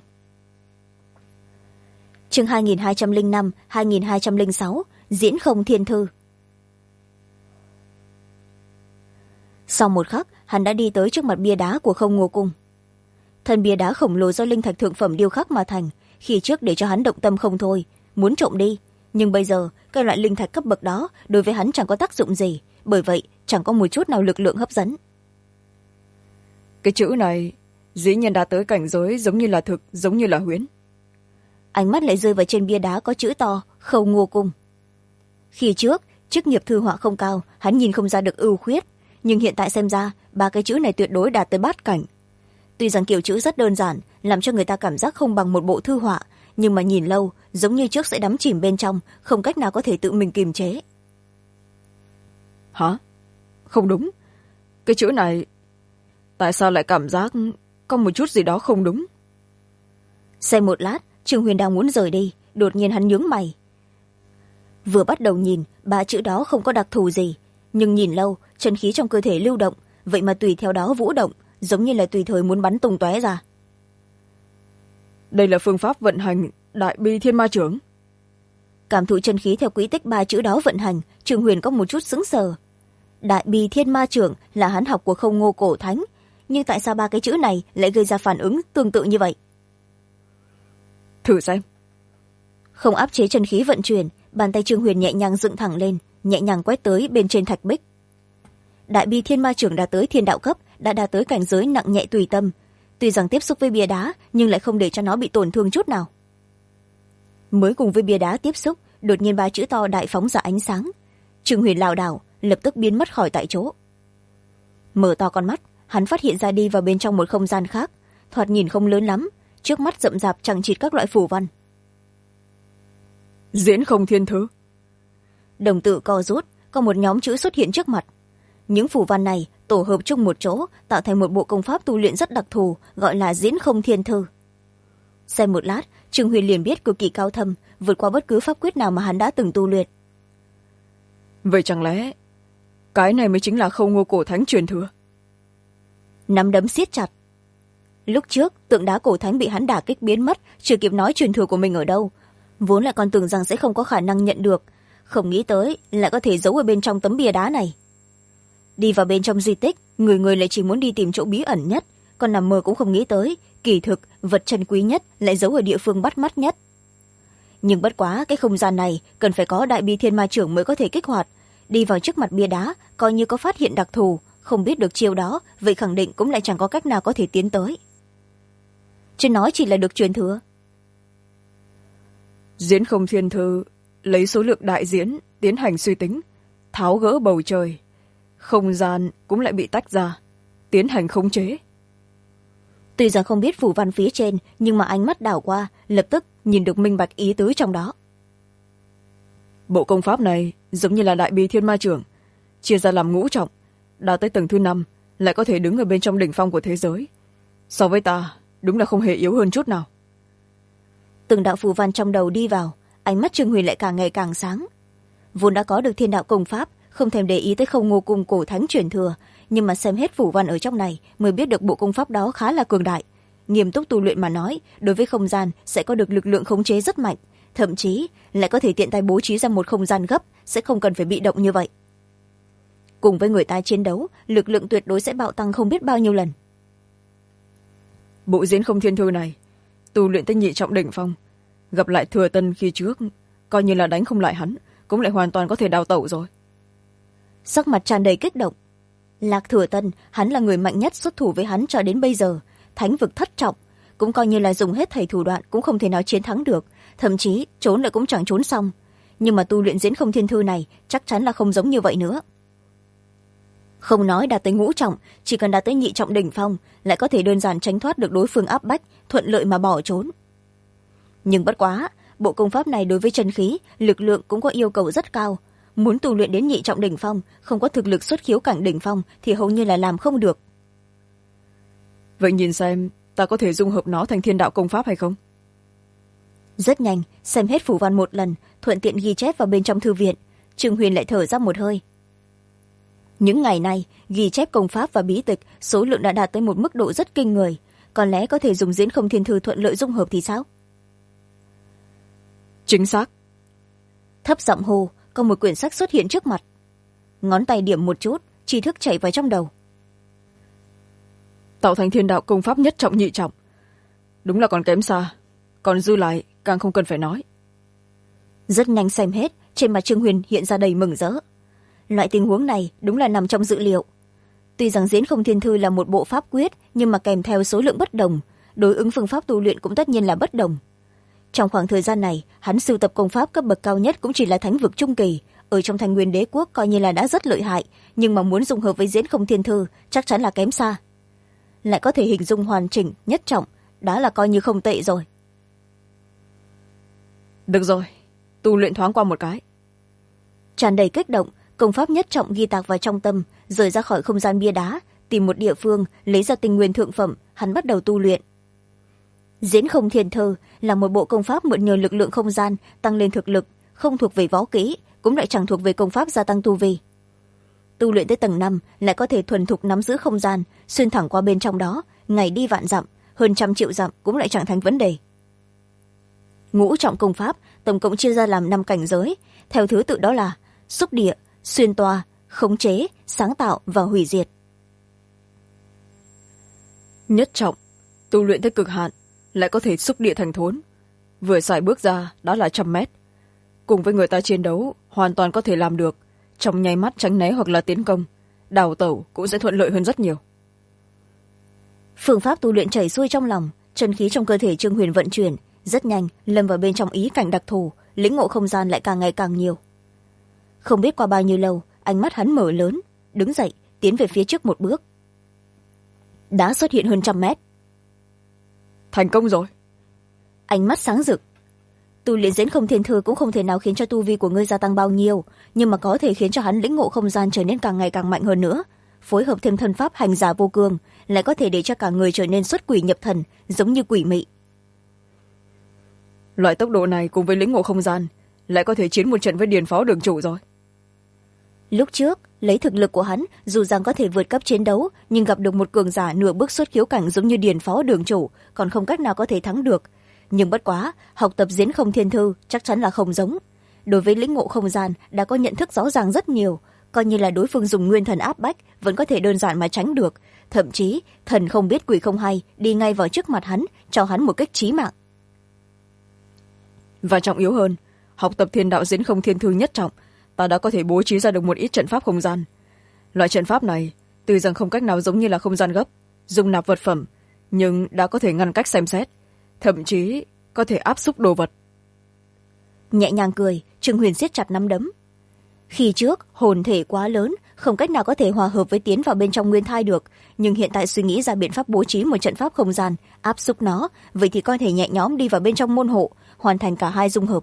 Chương 2205, 2206, diễn không thiên thư. Sau một khắc, hắn đã đi tới trước mặt bia đá của Không Ngô Cung. Thân bia đá khổng lồ do linh thạch thượng phẩm điêu khắc mà thành, khi trước để cho hắn động tâm không thôi, muốn trộm đi. Nhưng bây giờ, cái loại linh thạch cấp bậc đó đối với hắn chẳng có tác dụng gì, bởi vậy chẳng có một chút nào lực lượng hấp dẫn. Cái chữ này dĩ nhiên đã tới cảnh giới giống như là thực, giống như là huyễn. Ánh mắt lại rơi vào trên bia đá có chữ to Không Ngô Cung. Khi trước, chức nghiệp thư họa không cao, hắn nhìn không ra được ưu khuyết, nhưng hiện tại xem ra ba cái chữ này tuyệt đối đạt tới bát cảnh. Tuy rằng kiểu chữ rất đơn giản, làm cho người ta cảm giác không bằng một bộ thư họa, nhưng mà nhìn lâu giống như trước sẽ đắm chìm bên trong, không cách nào có thể tự mình kiềm chế. Hả? Không đúng. Cái chữ này tại sao lại cảm giác có một chút gì đó không đúng? Xem một lát, Trương Huyền đang muốn rời đi, đột nhiên hắn nhướng mày. Vừa bắt đầu nhìn, ba chữ đó không có đặc thù gì, nhưng nhìn lâu, chân khí trong cơ thể lưu động, vậy mà tùy theo đó vũ động, giống như là tùy thời muốn bắn tung tóe ra. Đây là phương pháp vận hành Đại Bi Thiên Ma Trưởng. Cảm thụ chân khí theo quỹ tích ba chữ đó vận hành, Trương Huyền có một chút sững sờ. Đại Bi Thiên Ma Trưởng là hắn học của Không Ngô cổ thánh, nhưng tại sao ba cái chữ này lại gây ra phản ứng tương tự như vậy? Thử xem. Không áp chế chân khí vận chuyển, bàn tay Trương Huyền nhẹ nhàng dựng thẳng lên, nhẹ nhàng quét tới bên trên thạch bích. Đại Bi Thiên Ma Trưởng đã tới thiên đạo cấp, đã đạt tới cảnh giới nặng nhẹ tùy tâm. Tuy rằng tiếp xúc với bia đá, nhưng lại không để cho nó bị tổn thương chút nào. Mới cùng với bia đá tiếp xúc, đột nhiên ba chữ to đại phóng ra ánh sáng. Trương Huyền lảo đảo, lập tức biến mất khỏi tại chỗ. Mở to con mắt, hắn phát hiện ra đi vào bên trong một không gian khác, thoạt nhìn không lớn lắm, trước mắt rậm rạp chằng chịt các loại phù văn. Diễn không thiên thư. Đồng tử co rút, có một nhóm chữ xuất hiện trước mặt. Những phù văn này tổ hợp chung một chỗ, tạo thành một bộ công pháp tu luyện rất đặc thù, gọi là diễn không thiên thư. Xem một lát, Trương Huyền liền biết cực kỳ cao thâm, vượt qua bất cứ pháp quyết nào mà hắn đã từng tu luyện. Vậy chẳng lẽ cái này mới chính là Không Ngô cổ thánh truyền thừa? Nắm đấm siết chặt. Lúc trước, tượng đá cổ thánh bị hắn đả kích biến mất, chưa kịp nói truyền thừa của mình ở đâu. Vốn lại còn tưởng rằng sẽ không có khả năng nhận được, không nghĩ tới lại có thể giấu ở bên trong tấm bia đá này. Đi vào bên trong di tích, người người lại chỉ muốn đi tìm chỗ bí ẩn nhất, còn nằm mơ cũng không nghĩ tới, kỳ thực, vật chân quý nhất lại giấu ở địa phương bắt mắt nhất. Nhưng bất quá, cái không gian này cần phải có Đại Bi Thiên Ma Trưởng mới có thể kích hoạt. Đi vào trước mặt bia đá, coi như có phát hiện đặc thù, không biết được chiêu đó, vậy khẳng định cũng lại chẳng có cách nào có thể tiến tới. Chứ nói chỉ là được truyền thừa. Diễn không thiên thư lấy số lượng đại diễn tiến hành suy tính, tháo gỡ bầu trời, không gian cũng lại bị tách ra, tiến hành khống chế. Tuy rằng không biết phù văn phía trên, nhưng mà ánh mắt đảo qua, lập tức nhìn được minh bạch ý tứ trong đó. Bộ công pháp này giống như là Đại Bi Thiên Ma Trưởng, chia ra làm ngũ trọng, đã tới tầng thứ 5, lại có thể đứng ở bên trong đỉnh phong của thế giới. So với ta, đúng là không hề yếu hơn chút nào. Từng đạo phù văn trong đầu đi vào, ánh mắt Trương Huyền lại càng ngày càng sáng. Vốn đã có được thiên đạo công pháp, không thèm để ý tới Không Ngô cung cổ thánh truyền thừa, nhưng mà xem hết phù văn ở trong này mới biết được bộ công pháp đó khá là cường đại. Nghiêm túc tu luyện mà nói, đối với không gian sẽ có được lực lượng khống chế rất mạnh, thậm chí lại có thể tiện tay bố trí ra một không gian gấp, sẽ không cần phải bị động như vậy. Cùng với người ta chiến đấu, lực lượng tuyệt đối sẽ bạo tăng không biết bao nhiêu lần. Bộ diễn không thiên thư này tu luyện tới nhị trọng đỉnh phong, gặp lại Thừa Tân khi trước, coi như là đánh không lại hắn, cũng lại hoàn toàn có thể đào tẩu rồi. Sắc mặt tràn đầy kích động. Lạc Thừa Tân, hắn là người mạnh nhất xuất thủ với hắn cho đến bây giờ, thánh vực thất trọng, cũng coi như là dùng hết thầy thủ đoạn cũng không thể nào chiến thắng được, thậm chí trốn lại cũng chẳng trốn xong. Nhưng mà tu luyện diễn không thiên thư này chắc chắn là không giống như vậy nữa. Không nói đạt tới ngũ trọng, chỉ cần đạt tới nhị trọng đỉnh phong, lại có thể đơn giản tránh thoát được đối phương áp bách, thuận lợi mà bỏ trốn. Nhưng bất quá, bộ công pháp này đối với chân khí, lực lượng cũng có yêu cầu rất cao. Muốn tu luyện đến nhị trọng đỉnh phong, không có thực lực xuất khiếu cảnh đỉnh phong thì hầu như là làm không được. Vậy nhìn xem, ta có thể dung hợp nó thành thiên đạo công pháp hay không? Rất nhanh, xem hết phù văn một lần, thuận tiện ghi chép vào bên trong thư viện. trương huyền lại thở ra một hơi. những ngày này ghi chép công pháp và bí tịch số lượng đã đạt tới một mức độ rất kinh người, có lẽ có thể dùng diễn không thiên thư thuận lợi dung hợp thì sao? Chính xác. Thấp giọng hô, có một quyển sách xuất hiện trước mặt. Ngón tay điểm một chút, tri thức chảy vào trong đầu. Tạo thành thiên đạo công pháp nhất trọng nhị trọng, đúng là còn kém xa, còn dư lại càng không cần phải nói. Rất nhanh xem hết, trên mặt trương huyền hiện ra đầy mừng rỡ. Loại tình huống này đúng là nằm trong dự liệu. Tuy rằng diễn không thiên thư là một bộ pháp quyết, nhưng mà kèm theo số lượng bất đồng, đối ứng phương pháp tu luyện cũng tất nhiên là bất đồng. Trong khoảng thời gian này, hắn sưu tập công pháp cấp bậc cao nhất cũng chỉ là thánh vực trung kỳ, ở trong Thanh Nguyên Đế quốc coi như là đã rất lợi hại, nhưng mà muốn dung hợp với diễn không thiên thư chắc chắn là kém xa. Lại có thể hình dung hoàn chỉnh nhất trọng, đã là coi như không tệ rồi. Được rồi, tu luyện thoáng qua một cái. Tràn đầy kích động, công pháp nhất trọng ghi tạc vào trong tâm, rời ra khỏi không gian bia đá, tìm một địa phương lấy ra tinh nguyên thượng phẩm, hắn bắt đầu tu luyện. Diễn không thiên thư là một bộ công pháp mượn nhờ lực lượng không gian tăng lên thực lực, không thuộc về võ kỹ, cũng lại chẳng thuộc về công pháp gia tăng tu vi. Tu luyện tới tầng 5 lại có thể thuần thục nắm giữ không gian, xuyên thẳng qua bên trong đó, ngày đi vạn dặm, hơn 100 triệu dặm cũng lại chẳng thành vấn đề. Ngũ trọng công pháp tổng cộng chia ra làm 5 cảnh giới, theo thứ tự đó là xúc địa, xuyên toa, khống chế, sáng tạo và hủy diệt. Nhất trọng, tu luyện tới cực hạn, lại có thể xúc địa thành thốn. Vừa xài bước ra đã là 100 mét. Cùng với người ta chiến đấu, hoàn toàn có thể làm được. Trong nháy mắt tránh né hoặc là tiến công, đào tẩu cũng sẽ thuận lợi hơn rất nhiều. Phương pháp tu luyện chảy xuôi trong lòng, chân khí trong cơ thể trương huyền vận chuyển, rất nhanh lâm vào bên trong ý cảnh đặc thù, lĩnh ngộ không gian lại càng ngày càng nhiều. Không biết qua bao nhiêu lâu, ánh mắt hắn mở lớn, đứng dậy, tiến về phía trước một bước. Đã xuất hiện hơn 100 mét. Thành công rồi. Ánh mắt sáng rực. Tu luyện diễn không thiên thư cũng không thể nào khiến cho tu vi của ngươi gia tăng bao nhiêu, nhưng mà có thể khiến cho hắn lĩnh ngộ không gian trở nên càng ngày càng mạnh hơn nữa. Phối hợp thêm thân pháp hành giả vô cương, lại có thể để cho cả người trở nên xuất quỷ nhập thần, giống như quỷ mị. Loại tốc độ này cùng với lĩnh ngộ không gian, lại có thể chiến một trận với điền phó đường chủ rồi. Lúc trước, lấy thực lực của hắn, dù rằng có thể vượt cấp chiến đấu, nhưng gặp được một cường giả nửa bước xuất khiếu cảnh giống như điền phó đường chủ, còn không cách nào có thể thắng được. Nhưng bất quá, học tập diễn không thiên thư chắc chắn là không giống. Đối với lĩnh ngộ không gian đã có nhận thức rõ ràng rất nhiều, coi như là đối phương dùng nguyên thần áp bách vẫn có thể đơn giản mà tránh được, thậm chí thần không biết quỷ không hay đi ngay vào trước mặt hắn, cho hắn một cách chí mạng. Và trọng yếu hơn, học tập thiên đạo diễn không thiên thư nhất trọng, ta đã có thể bố trí ra được một ít trận pháp không gian. Loại trận pháp này tuy rằng không cách nào giống như là không gian gấp dung nạp vật phẩm, nhưng đã có thể ngăn cách xem xét, thậm chí có thể áp xúc đồ vật. Nhẹ nhàng cười, trương huyền siết chặt nắm đấm. Khi trước hồn thể quá lớn, không cách nào có thể hòa hợp với tiến vào bên trong nguyên thai được, nhưng hiện tại suy nghĩ ra biện pháp bố trí một trận pháp không gian áp xúc nó, vậy thì có thể nhẹ nhõm đi vào bên trong môn hộ, hoàn thành cả hai dung hợp.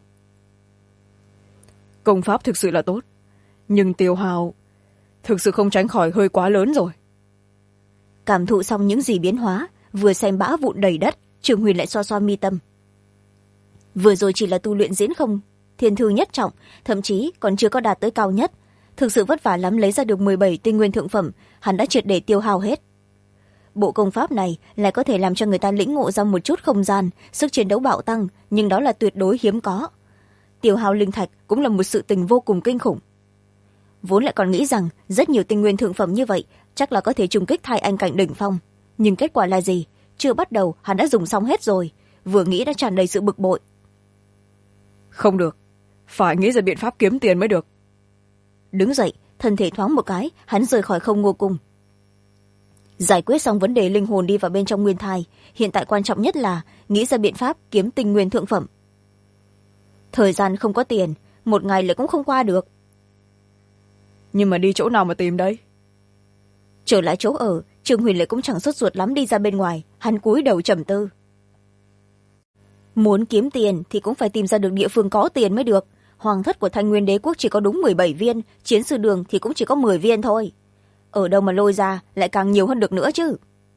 Công pháp thực sự là tốt, nhưng tiêu hao thực sự không tránh khỏi hơi quá lớn rồi. Cảm thụ xong những gì biến hóa, vừa xem bã vụn đầy đất, trương huyền lại xoa xoa mi tâm. Vừa rồi chỉ là tu luyện diễn không thiên thư nhất trọng, thậm chí còn chưa có đạt tới cao nhất, thực sự vất vả lắm lấy ra được 17 tinh nguyên thượng phẩm, hắn đã triệt để tiêu hao hết. Bộ công pháp này lại có thể làm cho người ta lĩnh ngộ ra một chút không gian, sức chiến đấu bạo tăng, nhưng đó là tuyệt đối hiếm có. Tiêu hao linh thạch cũng là một sự tình vô cùng kinh khủng. Vốn lại còn nghĩ rằng rất nhiều tinh nguyên thượng phẩm như vậy chắc là có thể trùng kích thai anh cảnh đỉnh phong, nhưng kết quả là gì? Chưa bắt đầu hắn đã dùng xong hết rồi, vừa nghĩ đã tràn đầy sự bực bội. Không được, phải nghĩ ra biện pháp kiếm tiền mới được. Đứng dậy, thân thể thoáng một cái, hắn rời khỏi không ngô cung. Giải quyết xong vấn đề linh hồn đi vào bên trong nguyên thai, hiện tại quan trọng nhất là nghĩ ra biện pháp kiếm tinh nguyên thượng phẩm. Thời gian không có tiền, một ngày lại cũng không qua được. Nhưng mà đi chỗ nào mà tìm đây? Trở lại chỗ ở, trương huyền lại cũng chẳng sốt ruột lắm đi ra bên ngoài, hắn cúi đầu trầm tư. Muốn kiếm tiền thì cũng phải tìm ra được địa phương có tiền mới được. Hoàng thất của Thanh Nguyên Đế quốc chỉ có đúng 17 viên, chiến sư đường thì cũng chỉ có 10 viên thôi. Ở đâu mà lôi ra lại càng nhiều hơn được nữa chứ.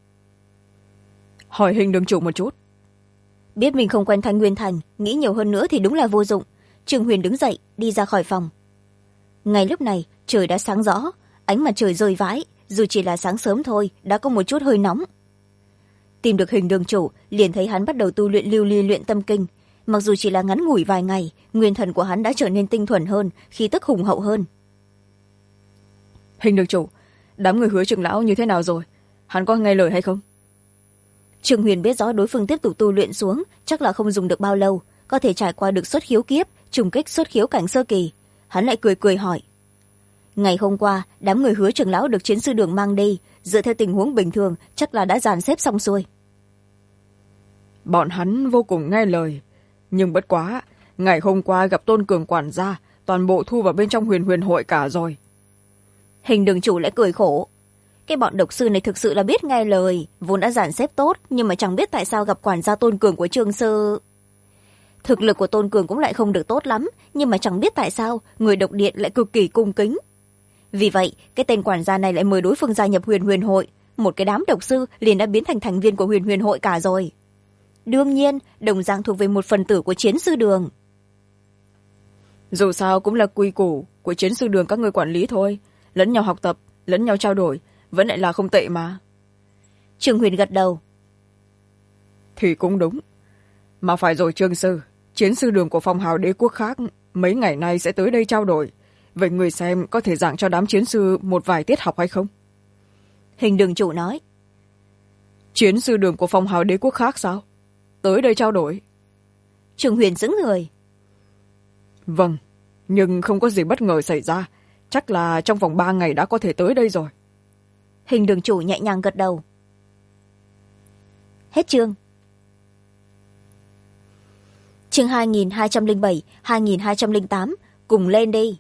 Hỏi hình đường chủ một chút. Biết mình không quen Thanh Nguyên thành, nghĩ nhiều hơn nữa thì đúng là vô dụng. Trương Huyền đứng dậy đi ra khỏi phòng. ngay lúc này trời đã sáng rõ, ánh mặt trời rơi vãi, dù chỉ là sáng sớm thôi đã có một chút hơi nóng. Tìm được Hình đường chủ, liền thấy hắn bắt đầu tu luyện lưu ly luyện tâm kinh. Mặc dù chỉ là ngắn ngủi vài ngày, nguyên thần của hắn đã trở nên tinh thuần hơn, khí tức hùng hậu hơn. Hình đường chủ, đám người Hứa trưởng lão như thế nào rồi? Hắn có nghe lời hay không? Trương Huyền biết rõ đối phương tiếp tục tu luyện xuống chắc là không dùng được bao lâu, có thể trải qua được xuất khiếu kiếp, trùng kích xuất khiếu cảnh sơ kỳ. Hắn lại cười cười hỏi. Ngày hôm qua đám người Hứa trưởng lão được chiến sư đường mang đi, dựa theo tình huống bình thường chắc là đã dàn xếp xong xuôi. Bọn hắn vô cùng nghe lời, nhưng bất quá ngày hôm qua gặp Tôn Cường quản gia, toàn bộ thu vào bên trong Huyền Huyền hội cả rồi. Hình đường chủ lại cười khổ. Cái bọn độc sư này thực sự là biết nghe lời, vốn đã dàn xếp tốt, nhưng mà chẳng biết tại sao gặp quản gia Tôn Cường của Trương sư. Thực lực của Tôn Cường cũng lại không được tốt lắm, nhưng mà chẳng biết tại sao người độc điện lại cực kỳ cung kính. Vì vậy cái tên quản gia này lại mời đối phương gia nhập Huyền Huyền hội, một cái đám độc sư liền đã biến thành thành viên của Huyền Huyền hội cả rồi. Đương nhiên đồng dạng thuộc về một phần tử của chiến sư đường. Dù sao cũng là quy củ của chiến sư đường các người quản lý thôi, lẫn nhau học tập, lẫn nhau trao đổi, vẫn lại là không tệ mà. Trương Huyền gật đầu. Thì cũng đúng. Mà phải rồi Trương sư, chiến sư đường của phong hào đế quốc khác mấy ngày nay sẽ tới đây trao đổi. Vậy người xem có thể giảng cho đám chiến sư một vài tiết học hay không? Hình đường chủ nói. Chiến sư đường của phong hào đế quốc khác sao? Tới đây trao đổi. Trương Huyền sững người. Vâng, nhưng không có gì bất ngờ xảy ra. Chắc là trong vòng 3 ngày đã có thể tới đây rồi. Hình đường chủ nhẹ nhàng gật đầu. Hết chương. Chương 2207, 2208, cùng lên đi.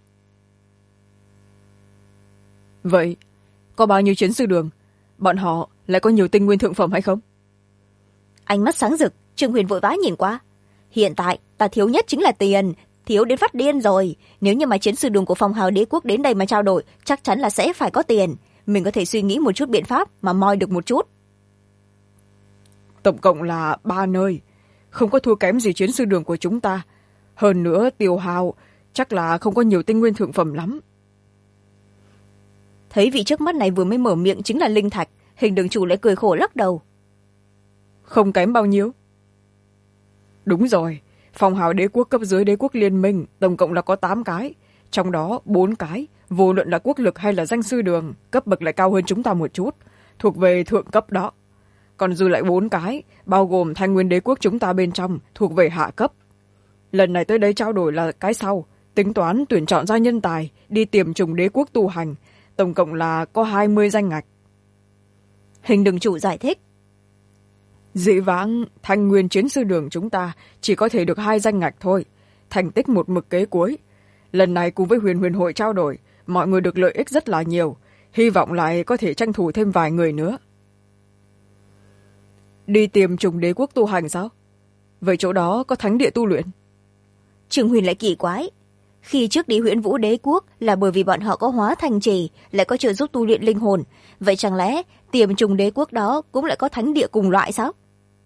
Vậy, có bao nhiêu chiến sư đường? Bọn họ lại có nhiều tinh nguyên thượng phẩm hay không? Ánh mắt sáng rực, Trương Huyền vội vã nhìn qua. Hiện tại, ta thiếu nhất chính là tiền, thiếu đến phát điên rồi. Nếu như mà chiến sư đường của phong hào đế quốc đến đây mà trao đổi, chắc chắn là sẽ phải có tiền. Mình có thể suy nghĩ một chút biện pháp mà moi được một chút. Tổng cộng là 3 nơi, không có thua kém gì chiến sư đường của chúng ta. Hơn nữa tiêu hao chắc là không có nhiều tinh nguyên thượng phẩm lắm. Thấy vị trước mắt này vừa mới mở miệng chính là linh thạch, Hình đường chủ lại cười khổ lắc đầu. Không kém bao nhiêu? Đúng rồi, phong hào đế quốc cấp dưới đế quốc liên minh tổng cộng là có 8 cái, trong đó 4 cái vô luận là quốc lực hay là danh sư đường cấp bậc lại cao hơn chúng ta một chút, thuộc về thượng cấp đó. Còn dư lại 4 cái bao gồm Thanh Nguyên đế quốc chúng ta bên trong thuộc về hạ cấp. Lần này tới đây trao đổi là cái sau, tính toán tuyển chọn ra nhân tài đi tiềm trùng đế quốc tu hành, tổng cộng là có 20 danh ngạch. Hình đường chủ giải thích. Dĩ vãng Thanh Nguyên chiến sư đường chúng ta chỉ có thể được 2 danh ngạch thôi, thành tích một mực kế cuối. Lần này cùng với Huyền Huyền hội trao đổi, mọi người được lợi ích rất là nhiều, hy vọng lại có thể tranh thủ thêm vài người nữa. Đi tiềm trùng đế quốc tu hành sao? Vậy chỗ đó có thánh địa tu luyện? Trương Huyền lại kỳ quái. Khi trước đi Huyễn Vũ đế quốc là bởi vì bọn họ có hóa thành trì, lại có trợ giúp tu luyện linh hồn. Vậy chẳng lẽ tiềm trùng đế quốc đó cũng lại có thánh địa cùng loại sao?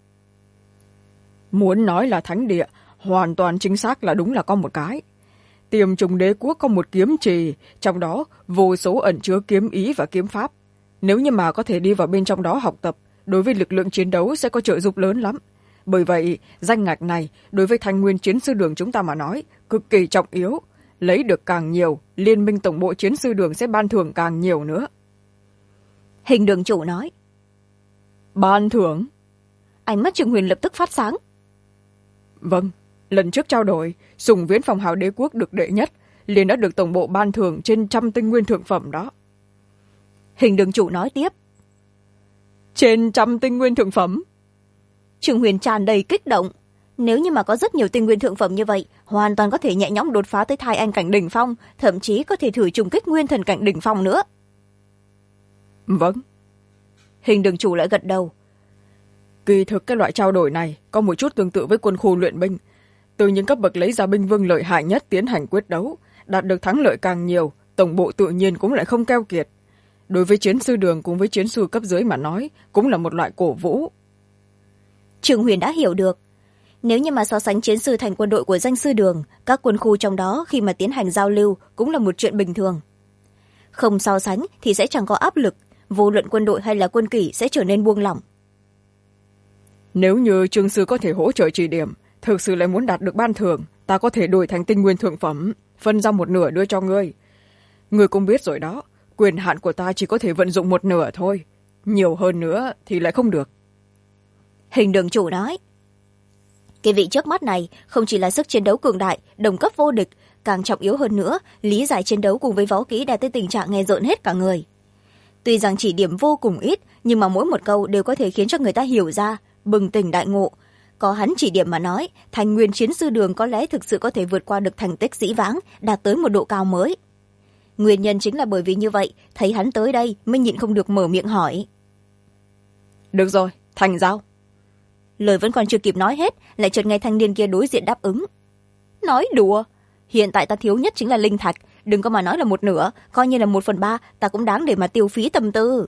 Muốn nói là thánh địa, hoàn toàn chính xác là đúng là có một cái. Tiềm trùng đế quốc có một kiếm trì, trong đó vô số ẩn chứa kiếm ý và kiếm pháp. Nếu như mà có thể đi vào bên trong đó học tập, đối với lực lượng chiến đấu sẽ có trợ giúp lớn lắm. Bởi vậy, danh ngạch này đối với Thanh Nguyên chiến sư đường chúng ta mà nói cực kỳ trọng yếu. Lấy được càng nhiều, liên minh tổng bộ chiến sư đường sẽ ban thưởng càng nhiều nữa. Hình đường chủ nói. Ban thưởng? Ánh mắt Trương Huyền lập tức phát sáng. Vâng, lần trước trao đổi, Sùng Viễn phong hào đế quốc được đệ nhất, liền đã được tổng bộ ban thưởng trên 100 tinh nguyên thượng phẩm đó. Hình đường chủ nói tiếp. Trên 100 tinh nguyên thượng phẩm? Trương Huyền tràn đầy kích động. Nếu như mà có rất nhiều tinh nguyên thượng phẩm như vậy, hoàn toàn có thể nhẹ nhõm đột phá tới thai anh cảnh đỉnh phong, thậm chí có thể thử trùng kích nguyên thần cảnh đỉnh phong nữa. Vâng. Hình đường chủ lại gật đầu. Kỳ thực cái loại trao đổi này có một chút tương tự với quân khu luyện binh. Từ những cấp bậc lấy ra binh vương lợi hại nhất tiến hành quyết đấu, đạt được thắng lợi càng nhiều, tổng bộ tự nhiên cũng lại không keo kiệt. Đối với chiến sư đường cùng với chiến sư cấp dưới mà nói, cũng là một loại cổ vũ. Trương Huyền đã hiểu được. nếu như mà so sánh chiến sư thành quân đội của danh sư đường, các quân khu trong đó khi mà tiến hành giao lưu cũng là một chuyện bình thường. Không so sánh thì sẽ chẳng có áp lực, vô luận quân đội hay là quân kỷ sẽ trở nên buông lỏng. Nếu như trương sư có thể hỗ trợ chỉ điểm, thực sự lại muốn đạt được ban thưởng, ta có thể đổi thành tinh nguyên thượng phẩm, phân ra một nửa đưa cho ngươi. Ngươi cũng biết rồi đó, quyền hạn của ta chỉ có thể vận dụng một nửa thôi, nhiều hơn nữa thì lại không được. Hình đường chủ nói, cái vị trước mắt này không chỉ là sức chiến đấu cường đại, đồng cấp vô địch, càng trọng yếu hơn nữa, lý giải chiến đấu cùng với võ kỹ đạt tới tình trạng nghe rợn hết cả người. Tuy rằng chỉ điểm vô cùng ít, nhưng mà mỗi một câu đều có thể khiến cho người ta hiểu ra, bừng tỉnh đại ngộ. Có hắn chỉ điểm mà nói, thành nguyên chiến sư đường có lẽ thực sự có thể vượt qua được thành tích dĩ vãng, đạt tới một độ cao mới. Nguyên nhân chính là bởi vì như vậy, thấy hắn tới đây mới nhịn không được mở miệng hỏi. Được rồi, thành giao. Lời vẫn còn chưa kịp nói hết, lại chợt nghe thanh niên kia đối diện đáp ứng. Nói đùa, hiện tại ta thiếu nhất chính là linh thạch, đừng có mà nói là một nửa, coi như là 1/3, ta cũng đáng để mà tiêu phí tâm tư.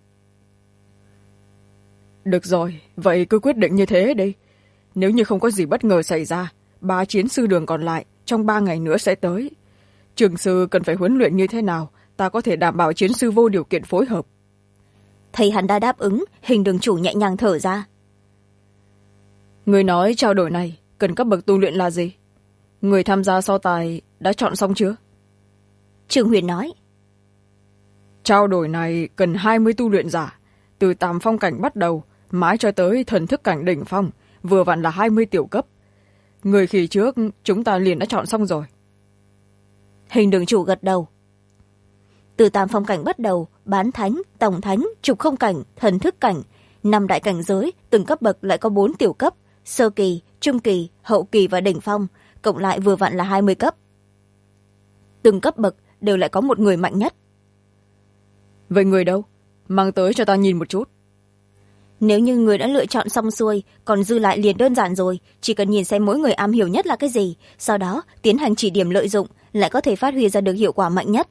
Được rồi, vậy cứ quyết định như thế đi. Nếu như không có gì bất ngờ xảy ra, 3 chiến sư đường còn lại trong 3 ngày nữa sẽ tới. Trường sư cần phải huấn luyện như thế nào, ta có thể đảm bảo chiến sư vô điều kiện phối hợp. Thấy hắn đã đáp ứng, hình đường chủ nhẹ nhàng thở ra. Người nói trao đổi này cần cấp bậc tu luyện là gì? Người tham gia so tài đã chọn xong chưa? Trương Huyền nói. Trao đổi này cần 20 tu luyện giả, từ tam phong cảnh bắt đầu, mãi cho tới thần thức cảnh đỉnh phong, vừa vặn là 20 tiểu cấp. Người khi trước chúng ta liền đã chọn xong rồi. Hình đường chủ gật đầu. Từ tam phong cảnh bắt đầu, bán thánh, tổng thánh, trục không cảnh, thần thức cảnh, 5 đại cảnh giới, từng cấp bậc lại có 4 tiểu cấp, sơ kỳ, trung kỳ, hậu kỳ và đỉnh phong, cộng lại vừa vặn là 20 cấp. Từng cấp bậc đều lại có một người mạnh nhất. Vậy người đâu? Mang tới cho ta nhìn một chút. Nếu như người đã lựa chọn xong xuôi, còn dư lại liền đơn giản rồi, chỉ cần nhìn xem mỗi người am hiểu nhất là cái gì, sau đó tiến hành chỉ điểm lợi dụng, lại có thể phát huy ra được hiệu quả mạnh nhất.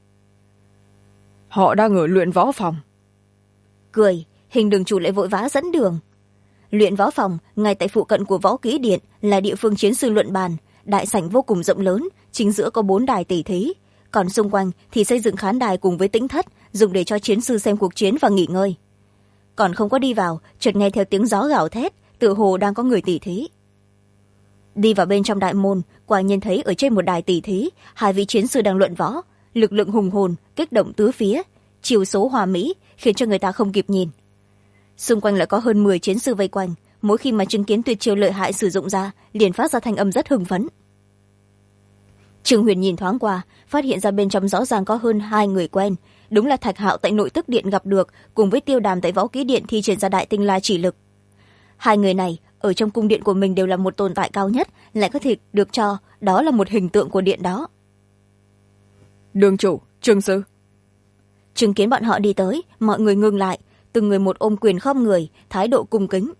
Họ đang ở luyện võ phòng. Cười, hình đường chủ lại vội vã dẫn đường. Luyện võ phòng, ngay tại phụ cận của võ kỹ điện, là địa phương chiến sư luận bàn, đại sảnh vô cùng rộng lớn, chính giữa có 4 đài tỷ thí, còn xung quanh thì xây dựng khán đài cùng với tĩnh thất, dùng để cho chiến sư xem cuộc chiến và nghỉ ngơi. Còn không có đi vào, chợt nghe theo tiếng gió gào thét, tựa hồ đang có người tỷ thí. Đi vào bên trong đại môn, quả nhiên thấy ở trên một đài tỷ thí, 2 vị chiến sư đang luận võ, lực lượng hùng hồn, kích động tứ phía, chiều số hòa mỹ, khiến cho người ta không kịp nhìn. Xung quanh lại có hơn 10 chiến sư vây quanh, mỗi khi mà chứng kiến tuyệt chiêu lợi hại sử dụng ra, liền phát ra thanh âm rất hưng phấn. Trương Huyền nhìn thoáng qua, phát hiện ra bên trong rõ ràng có hơn 2 người quen, đúng là Thạch Hạo tại nội tức điện gặp được, cùng với Tiêu Đàm tại võ kỹ điện thi triển ra đại tinh la chỉ lực. 2 người này ở trong cung điện của mình đều là một tồn tại cao nhất, lại có thể được cho đó là một hình tượng của điện đó. Đường chủ, Trương sư. Chứng kiến bọn họ đi tới, mọi người ngừng lại, từng người một ôm quyền khom người, thái độ cung kính.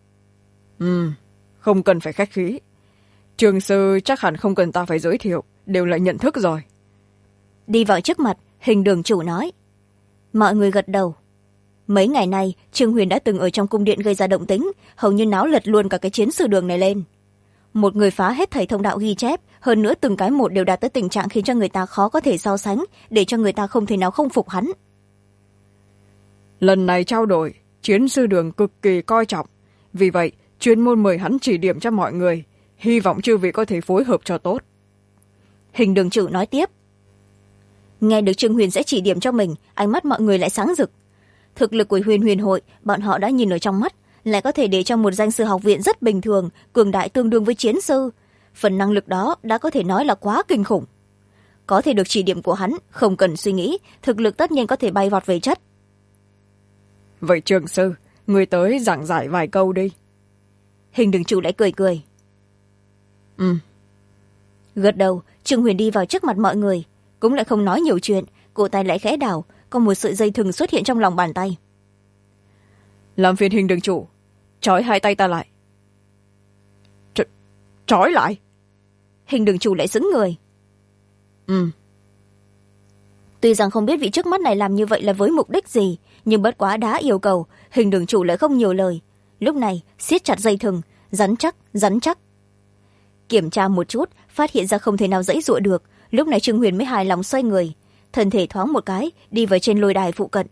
Không cần phải khách khí. Trương sư chắc hẳn không cần ta phải giới thiệu, đều là nhận thức rồi. Đi vào trước mặt, hình đường chủ nói. Mọi người gật đầu. Mấy ngày nay, Trương Huyền đã từng ở trong cung điện gây ra động tĩnh, hầu như náo lật luôn cả cái chiến sư đường này lên. Một người phá hết thảy thông đạo ghi chép, hơn nữa từng cái một đều đạt tới tình trạng khiến cho người ta khó có thể so sánh, để cho người ta không thể nào không phục hắn. Lần này trao đổi, chiến sư đường cực kỳ coi trọng, vì vậy chuyên môn mời hắn chỉ điểm cho mọi người, hy vọng chư vị có thể phối hợp cho tốt. Hình đường chủ nói tiếp. Nghe được Trương Huyền sẽ chỉ điểm cho mình, ánh mắt mọi người lại sáng rực. Thực lực của Huyền Huyền hội, bọn họ đã nhìn ở trong mắt, lại có thể để cho một danh sư học viện rất bình thường, cường đại tương đương với chiến sư. Phần năng lực đó đã có thể nói là quá kinh khủng. Có thể được chỉ điểm của hắn, không cần suy nghĩ, thực lực tất nhiên có thể bay vọt về chất. Vậy Trương sư, người tới giảng giải vài câu đi. Hình đường chủ lại cười cười. Gật đầu, Trương Huyền đi vào trước mặt mọi người, cũng lại không nói nhiều chuyện, cổ tay lại khẽ đảo, có một sợi dây thừng xuất hiện trong lòng bàn tay. Làm phiền hình đường chủ, trói 2 tay ta lại. Trói lại? Hình đường chủ lại sững người. Tuy rằng không biết vị trước mắt này làm như vậy là với mục đích gì, nhưng bất quá đã yêu cầu, hình đường chủ lại không nhiều lời. Lúc này siết chặt dây thừng, rắn chắc rắn chắc. Kiểm tra một chút, phát hiện ra không thể nào dãy dụa được, lúc này Trương Huyền mới hài lòng xoay người, thân thể thoáng một cái đi vào trên lôi đài phụ cận.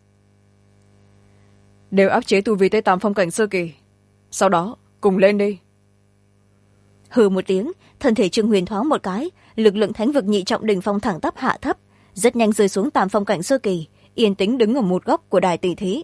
Đều áp chế tu vi tới tam phong cảnh sơ kỳ, sau đó cùng lên đi. Hừ một tiếng, thân thể Trương Huyền thoáng một cái, lực lượng thánh vực nhị trọng đỉnh phong thẳng tắp hạ thấp, rất nhanh rơi xuống tam phong cảnh sơ kỳ, yên tĩnh đứng ở một góc của đài tỷ thí.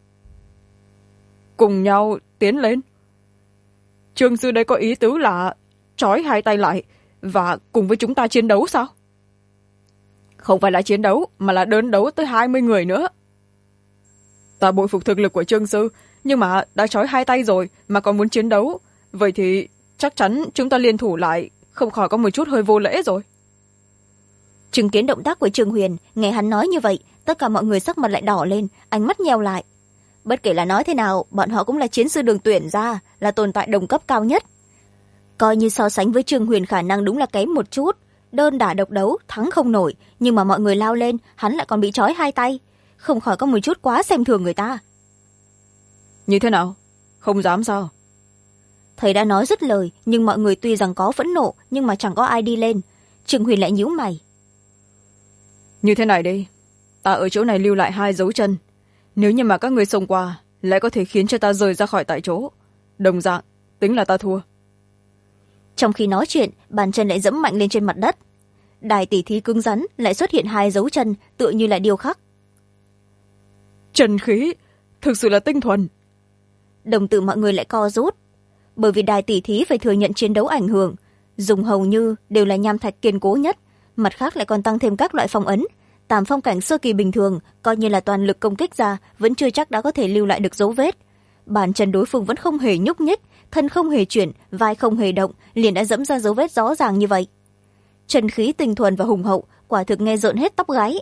Cùng nhau tiến lên. Trương sư đây có ý tứ là trói hai tay lại và cùng với chúng ta chiến đấu sao? Không phải là chiến đấu, mà là đơn đấu tới 20 người nữa. Ta bội phục thực lực của Trương sư, nhưng mà đã trói hai tay rồi mà còn muốn chiến đấu, vậy thì chắc chắn chúng ta liên thủ lại, không khỏi có một chút hơi vô lễ rồi. Chứng kiến động tác của Trương Huyền, nghe hắn nói như vậy, tất cả mọi người sắc mặt lại đỏ lên, ánh mắt nheo lại. Bất kể là nói thế nào, bọn họ cũng là chiến sư đường tuyển ra, là tồn tại đồng cấp cao nhất. Coi như so sánh với Trương Huyền khả năng đúng là kém một chút, đơn đả độc đấu thắng không nổi, nhưng mà mọi người lao lên, hắn lại còn bị trói hai tay, không khỏi có một chút quá xem thường người ta. Như thế nào? Không dám sao? Thầy đã nói dứt lời, nhưng mọi người tuy rằng có phẫn nộ, nhưng mà chẳng có ai đi lên. Trương Huyền lại nhíu mày. Như thế này đi, ta ở chỗ này lưu lại 2 dấu chân, nếu như mà các người xông qua lại có thể khiến cho ta rời ra khỏi tại chỗ, đồng dạng tính là ta thua. Trong khi nói chuyện, bàn chân lại giẫm mạnh lên trên mặt đất, đài tỉ thí cứng rắn lại xuất hiện 2 dấu chân tựa như là điêu khắc. Chân khí thực sự là tinh thuần. Đồng tử mọi người lại co rút, bởi vì đài tỉ thí phải thừa nhận chiến đấu ảnh hưởng, dùng hầu như đều là nham thạch kiên cố nhất, mặt khác lại còn tăng thêm các loại phong ấn. Tam phong cảnh sơ kỳ bình thường coi như là toàn lực công kích ra vẫn chưa chắc đã có thể lưu lại được dấu vết. Bàn chân đối phương vẫn không hề nhúc nhích, thân không hề chuyển, vai không hề động, liền đã dẫm ra dấu vết rõ ràng như vậy. Chân khí tinh thuần và hùng hậu, quả thực nghe rợn hết tóc gáy.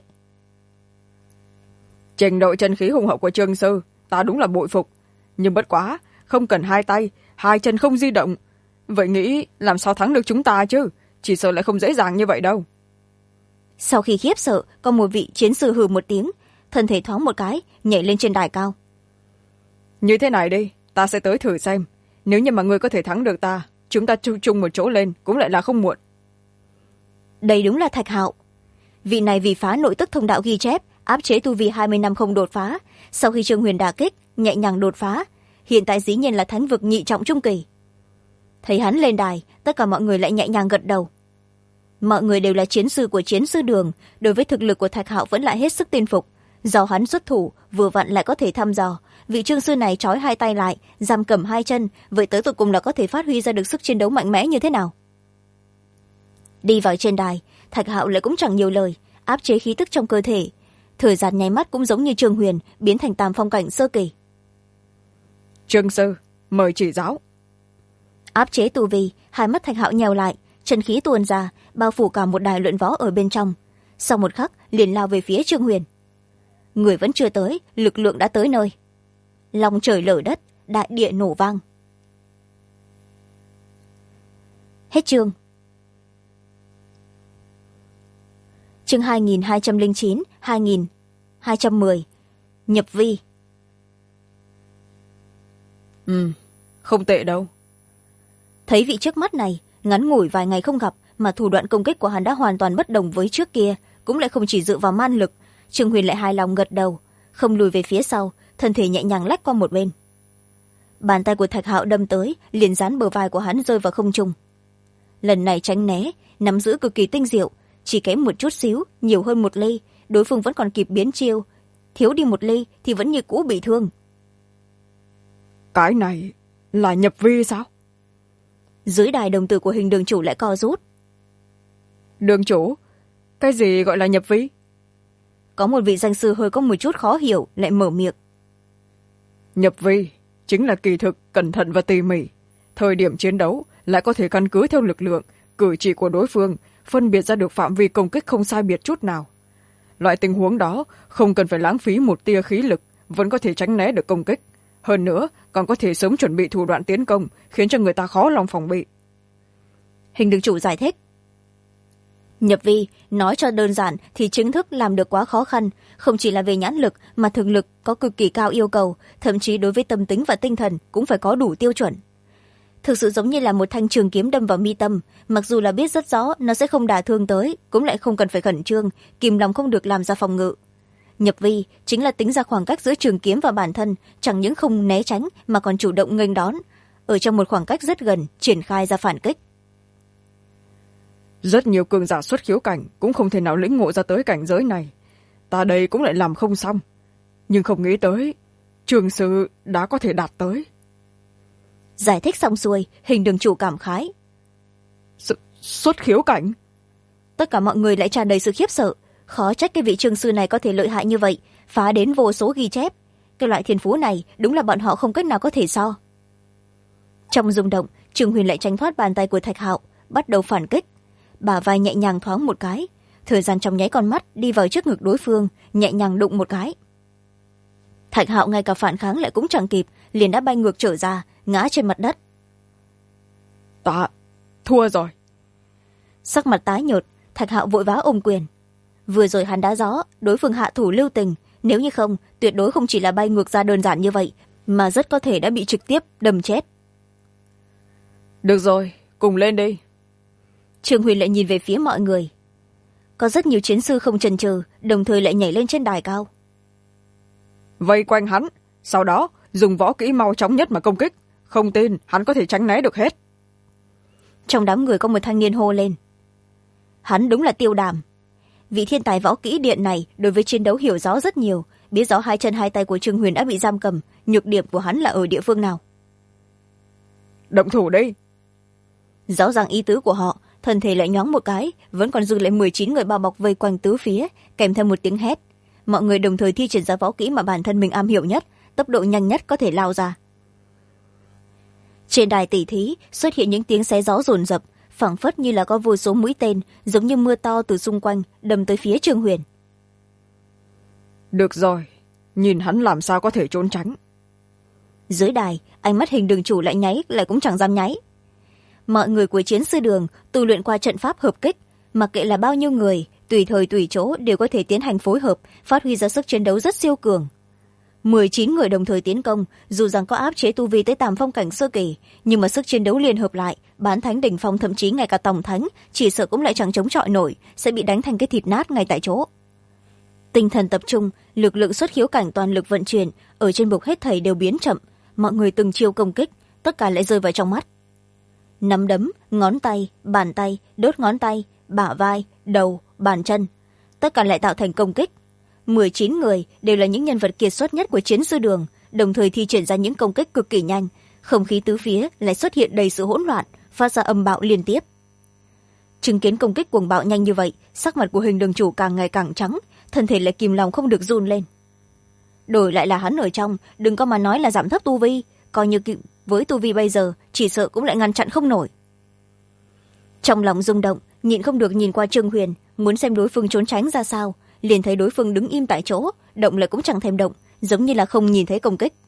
Trình độ chân khí hùng hậu của Trương sư ta đúng là bội phục, nhưng bất quá không cần 2 tay 2 chân không di động, vậy nghĩ làm sao thắng được chúng ta chứ, chỉ sợ lại không dễ dàng như vậy đâu. Sau khi khiếp sợ, có một vị chiến sư hừ một tiếng, thân thể thoáng một cái nhảy lên trên đài cao. Như thế này đi, ta sẽ tới thử xem, nếu như mà ngươi có thể thắng được ta, chúng ta chung một chỗ lên cũng lại là không muộn. Đây đúng là Thạch Hạo. Vị này vì phá nội tức thông đạo ghi chép, áp chế tu vi 20 năm không đột phá, sau khi Trương Huyền đả kích nhẹ nhàng đột phá, hiện tại dĩ nhiên là thánh vực nhị trọng trung kỳ. Thấy hắn lên đài, tất cả mọi người lại nhẹ nhàng gật đầu. Mọi người đều là chiến sư của chiến sư đường, đối với thực lực của Thạch Hạo vẫn lại hết sức tin phục. Do hắn xuất thủ, vừa vặn lại có thể thăm dò, vị trương sư này trói 2 tay lại, giam cầm 2 chân, vậy tới tột cùng là có thể phát huy ra được sức chiến đấu mạnh mẽ như thế nào. Đi vào trên đài, Thạch Hạo lại cũng chẳng nhiều lời, áp chế khí tức trong cơ thể. Thời gian nháy mắt cũng giống như Trương Huyền, biến thành tam phong cảnh sơ kỳ. Trương sư, mời chỉ giáo. Áp chế tu vi, hai mắt Thạch Hạo nheo lại, chân khí tuôn ra, bao phủ cả một đài luyện võ ở bên trong. Sau một khắc, liền lao về phía Trương Huyền. Người vẫn chưa tới, lực lượng đã tới nơi. Lòng trời lở đất, đại địa nổ vang. Hết chương. Chương 2209, 2210. Nhập vi. Không tệ đâu. Thấy vị trước mắt này, ngắn ngủi vài ngày không gặp mà thủ đoạn công kích của hắn đã hoàn toàn bất đồng với trước kia, cũng lại không chỉ dựa vào man lực. Trương Huyền lại hài lòng gật đầu, không lùi về phía sau, thân thể nhẹ nhàng lách qua một bên. Bàn tay của Thạch Hạo đâm tới, liền dán bờ vai của hắn rơi vào không trung. Lần này tránh né, nắm giữ cực kỳ tinh diệu, chỉ kém một chút xíu, nhiều hơn 1 ly, đối phương vẫn còn kịp biến chiêu, thiếu đi 1 ly thì vẫn như cũ bị thương. Cái này là nhập vi sao? Dưới đài đồng tử của Hình đường chủ lại co rút. Đường chủ, cái gì gọi là nhập vi? Có một vị danh sư hơi có một chút khó hiểu, lại mở miệng. Nhập vi chính là kỳ thực, cẩn thận và tỉ mỉ. Thời điểm chiến đấu lại có thể căn cứ theo lực lượng, cử chỉ của đối phương, phân biệt ra được phạm vi công kích không sai biệt chút nào. Loại tình huống đó không cần phải lãng phí một tia khí lực, vẫn có thể tránh né được công kích. Hơn nữa, còn có thể sớm chuẩn bị thủ đoạn tiến công, khiến cho người ta khó lòng phòng bị. Hình đường chủ giải thích. Nhập vi, nói cho đơn giản thì chính thức làm được quá khó khăn, không chỉ là về nhãn lực mà thực lực có cực kỳ cao yêu cầu, thậm chí đối với tâm tính và tinh thần cũng phải có đủ tiêu chuẩn. thực sự giống như là một thanh trường kiếm đâm vào mi tâm, mặc dù là biết rất rõ nó sẽ không đả thương tới, cũng lại không cần phải khẩn trương, kìm lòng không được làm ra phòng ngự. Nhập vi chính là tính ra khoảng cách giữa trường kiếm và bản thân, chẳng những không né tránh mà còn chủ động nghênh đón, ở trong một khoảng cách rất gần triển khai ra phản kích. Rất nhiều cường giả xuất khiếu cảnh cũng không thể nào lĩnh ngộ ra tới cảnh giới này, ta đây cũng lại làm không xong, nhưng không nghĩ tới trường sư đã có thể đạt tới. Giải thích xong xuôi, Hình đường chủ cảm khái. Xuất khiếu cảnh? Tất cả mọi người lại tràn đầy sự khiếp sợ, khó trách cái vị trường sư này có thể lợi hại như vậy, phá đến vô số ghi chép. Cái loại thiên phú này đúng là bọn họ không cách nào có thể so. Trong rung động, Trương Huyền lại tránh thoát bàn tay của Thạch Hạo, bắt đầu phản kích. Bả vai nhẹ nhàng thoáng một cái, thời gian trong nháy con mắt đi vào trước ngực đối phương, nhẹ nhàng đụng một cái. Thạch Hạo ngay cả phản kháng lại cũng chẳng kịp, liền đã bay ngược trở ra, ngã trên mặt đất. Ta thua rồi. Sắc mặt tái nhợt, Thạch Hạo vội vã ôm quyền. Vừa rồi hắn đá gió, đối phương hạ thủ lưu tình, nếu như không tuyệt đối không chỉ là bay ngược ra đơn giản như vậy, mà rất có thể đã bị trực tiếp đâm chết. Được rồi, cùng lên đi. Trương Huyền lại nhìn về phía mọi người. Có rất nhiều chiến sư không chần chừ, đồng thời lại nhảy lên trên đài cao. Vây quanh hắn, sau đó dùng võ kỹ mau chóng nhất mà công kích, không tin hắn có thể tránh né được hết. Trong đám người có một thanh niên hô lên. Hắn đúng là Tiêu Đàm. Vị thiên tài võ kỹ điện này đối với chiến đấu hiểu rõ rất nhiều, biết rõ hai chân hai tay của Trương Huyền đã bị giam cầm, nhược điểm của hắn là ở địa phương nào. Động thủ đi. Rõ ràng ý tứ của họ, thân thể lại nhoáng một cái, vẫn còn dư lại 19 người bao bọc vây quanh tứ phía, kèm theo một tiếng hét. Mọi người đồng thời thi triển ra võ kỹ mà bản thân mình am hiểu nhất, tốc độ nhanh nhất có thể lao ra. Trên đài tỉ thí xuất hiện những tiếng xé gió dồn dập, phảng phất như là có vô số mũi tên giống như mưa to từ xung quanh đâm tới phía Trương Huyền. Được rồi, nhìn hắn làm sao có thể trốn tránh. Dưới đài, ánh mắt Hình đường chủ lại nháy lại cũng chẳng dám nháy. Mọi người của chiến sư đường tu luyện qua trận pháp hợp kích, mặc kệ là bao nhiêu người, tùy thời tùy chỗ đều có thể tiến hành phối hợp, phát huy ra sức chiến đấu rất siêu cường. 19 người đồng thời tiến công, dù rằng có áp chế tu vi tới Tam Phong cảnh sơ kỳ, nhưng mà sức chiến đấu liên hợp lại, bán thánh đỉnh phong thậm chí ngay cả tổng thánh, chỉ sợ cũng lại chẳng chống chọi nổi, sẽ bị đánh thành cái thịt nát ngay tại chỗ. Tinh thần tập trung, lực lượng xuất khiếu cảnh toàn lực vận chuyển, ở trên bục hết thảy đều biến chậm, mọi người từng chiêu công kích, tất cả lại rơi vào trong mắt. Nắm đấm, ngón tay, bàn tay, đốt ngón tay, bả vai, đầu, bàn chân, tất cả lại tạo thành công kích. 19 người đều là những nhân vật kiệt xuất nhất của chiến sư đường, đồng thời thi triển ra những công kích cực kỳ nhanh, không khí tứ phía lại xuất hiện đầy sự hỗn loạn, phát ra âm bạo liên tiếp. Chứng kiến công kích cuồng bạo nhanh như vậy, sắc mặt của Hình đường chủ càng ngày càng trắng, thân thể lại kìm lòng không được run lên. Đổi lại là hắn ở trong, đừng có mà nói là giảm thấp tu vi, coi như với tu vi bây giờ chỉ sợ cũng lại ngăn chặn không nổi. Trong lòng rung động, nhịn không được nhìn qua Trương Huyền, muốn xem đối phương trốn tránh ra sao, liền thấy đối phương đứng im tại chỗ, động lại cũng chẳng thèm động, giống như là không nhìn thấy công kích.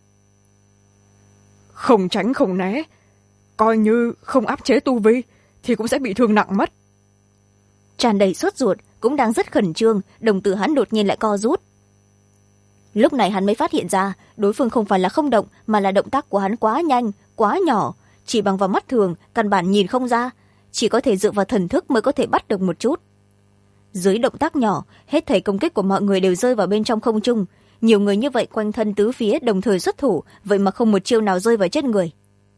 Không tránh không né, coi như không áp chế tu vi thì cũng sẽ bị thương nặng mất. Tràn đầy sốt ruột, cũng đang rất khẩn trương, đồng tử hắn đột nhiên lại co rút. Lúc này hắn mới phát hiện ra, đối phương không phải là không động, mà là động tác của hắn quá nhanh, quá nhỏ, chỉ bằng vào mắt thường căn bản nhìn không ra, chỉ có thể dựa vào thần thức mới có thể bắt được một chút. Dưới động tác nhỏ, hết thảy công kích của mọi người đều rơi vào bên trong không trung, nhiều người như vậy quanh thân tứ phía đồng thời xuất thủ, vậy mà không một chiêu nào rơi vào chết người.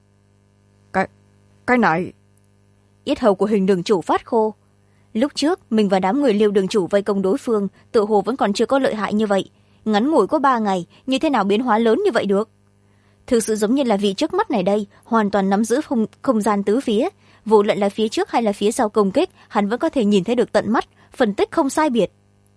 Cái này... Yết hầu của Hình đường chủ phát khô. Lúc trước mình và đám người Liêu đường chủ vây công đối phương, tự hồ vẫn còn chưa có lợi hại như vậy, ngắn ngủi có 3 ngày, như thế nào biến hóa lớn như vậy được? Thực sự giống như là vị trước mắt này đây hoàn toàn nắm giữ không gian tứ phía, vô luận là phía trước hay là phía sau công kích, hắn vẫn có thể nhìn thấy được tận mắt, phân tích không sai biệt.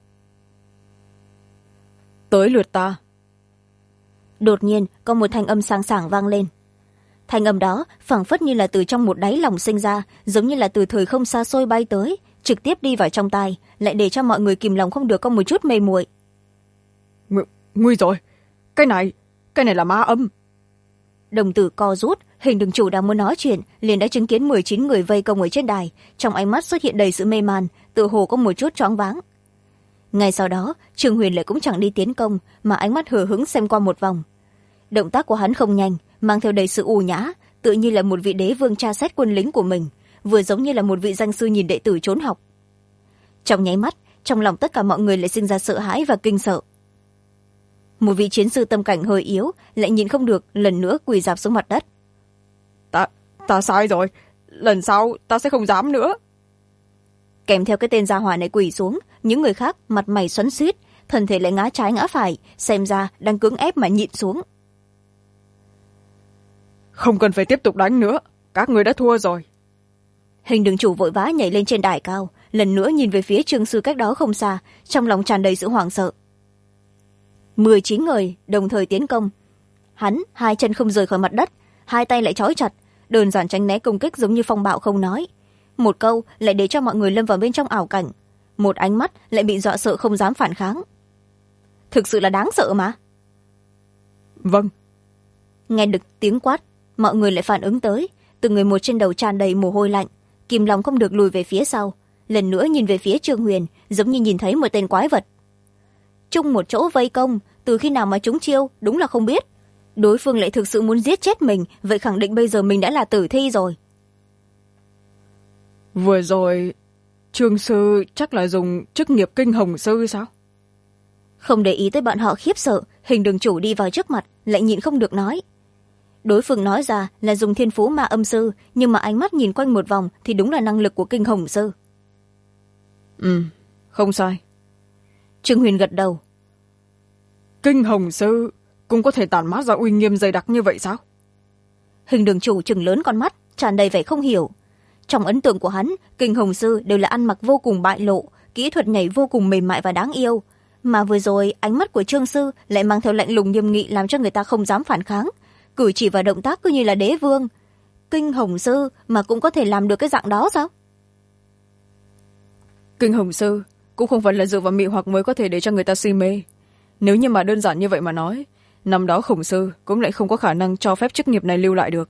Tới lượt ta. Đột nhiên có một thanh âm sang sảng vang lên. Thanh âm đó phảng phất như là từ trong một đáy lòng sinh ra, giống như là từ thời không xa xôi bay tới, trực tiếp đi vào trong tai, lại để cho mọi người kìm lòng không được có một chút mê muội. Nguy rồi, cái này là ma âm. Đồng tử co rút, Hình đường chủ đang muốn nói chuyện, liền đã chứng kiến 19 người vây công ở trên đài, trong ánh mắt xuất hiện đầy sự mê man, tự hồ có một chút choáng váng. Ngay sau đó, Trương Huyền lại cũng chẳng đi tiến công, mà ánh mắt hờ hững xem qua một vòng. Động tác của hắn không nhanh, mang theo đầy sự u nhã, tựa như là một vị đế vương tra xét quân lính của mình, vừa giống như là một vị danh sư nhìn đệ tử trốn học. Trong nháy mắt, trong lòng tất cả mọi người lại sinh ra sợ hãi và kinh sợ. Một vị chiến sư tâm cảnh hơi yếu lại nhìn không được, lần nữa quỳ rạp xuống mặt đất. Ta sai rồi, lần sau ta sẽ không dám nữa. Kèm theo cái tên gia hỏa này quỳ xuống, những người khác mặt mày xoắn xuýt, thân thể lại ngã trái ngã phải, xem ra đang cưỡng ép mà nhịn xuống. Không cần phải tiếp tục đánh nữa, các người đã thua rồi. Hình đường chủ vội vã nhảy lên trên đài cao, lần nữa nhìn về phía trương sư cách đó không xa, trong lòng tràn đầy sự hoảng sợ. 19 người đồng thời tiến công. Hắn hai chân không rời khỏi mặt đất, hai tay lại trói chặt, đơn giản tránh né công kích giống như phong bạo không nói. Một câu lại để cho mọi người lâm vào bên trong ảo cảnh, một ánh mắt lại bị dọa sợ không dám phản kháng. Thực sự là đáng sợ mà. Vâng. Nghe được tiếng quát, mọi người lại phản ứng tới, từng người một trên đầu tràn đầy mồ hôi lạnh, kìm lòng không được lùi về phía sau, lần nữa nhìn về phía Trương Huyền, giống như nhìn thấy một tên quái vật. Chung một chỗ vây công, từ khi nào mà chúng chiêu đúng là không biết. Đối phương lại thực sự muốn giết chết mình, vậy khẳng định bây giờ mình đã là tử thi rồi. Vừa rồi Trương sư chắc là dùng chức nghiệp kinh hồng sư sao? Không để ý tới bọn họ khiếp sợ, hình đường chủ đi vào trước mặt lại nhịn không được nói. Đối phương nói ra là dùng thiên phú ma âm sư, nhưng mà ánh mắt nhìn quanh một vòng thì đúng là năng lực của kinh hồng sư. Không sai. Trương Huyền gật đầu. Kinh hồng sư cũng có thể tản mát ra uy nghiêm dày đặc như vậy sao? Hình đường chủ trừng lớn con mắt, tràn đầy vẻ không hiểu. Trong ấn tượng của hắn, kinh hồng sư đều là ăn mặc vô cùng bại lộ, kỹ thuật nhảy vô cùng mềm mại và đáng yêu, mà vừa rồi ánh mắt của Trương sư lại mang theo lạnh lùng nghiêm nghị, làm cho người ta không dám phản kháng, cử chỉ và động tác cứ như là đế vương. Kinh hồng sư mà cũng có thể làm được cái dạng đó sao? Kinh hồng sư cũng không phải là dựa vào mị hoặc mới có thể để cho người ta si mê. Nếu như mà đơn giản như vậy mà nói, năm đó khổng sư cũng lại không có khả năng cho phép chức nghiệp này lưu lại được.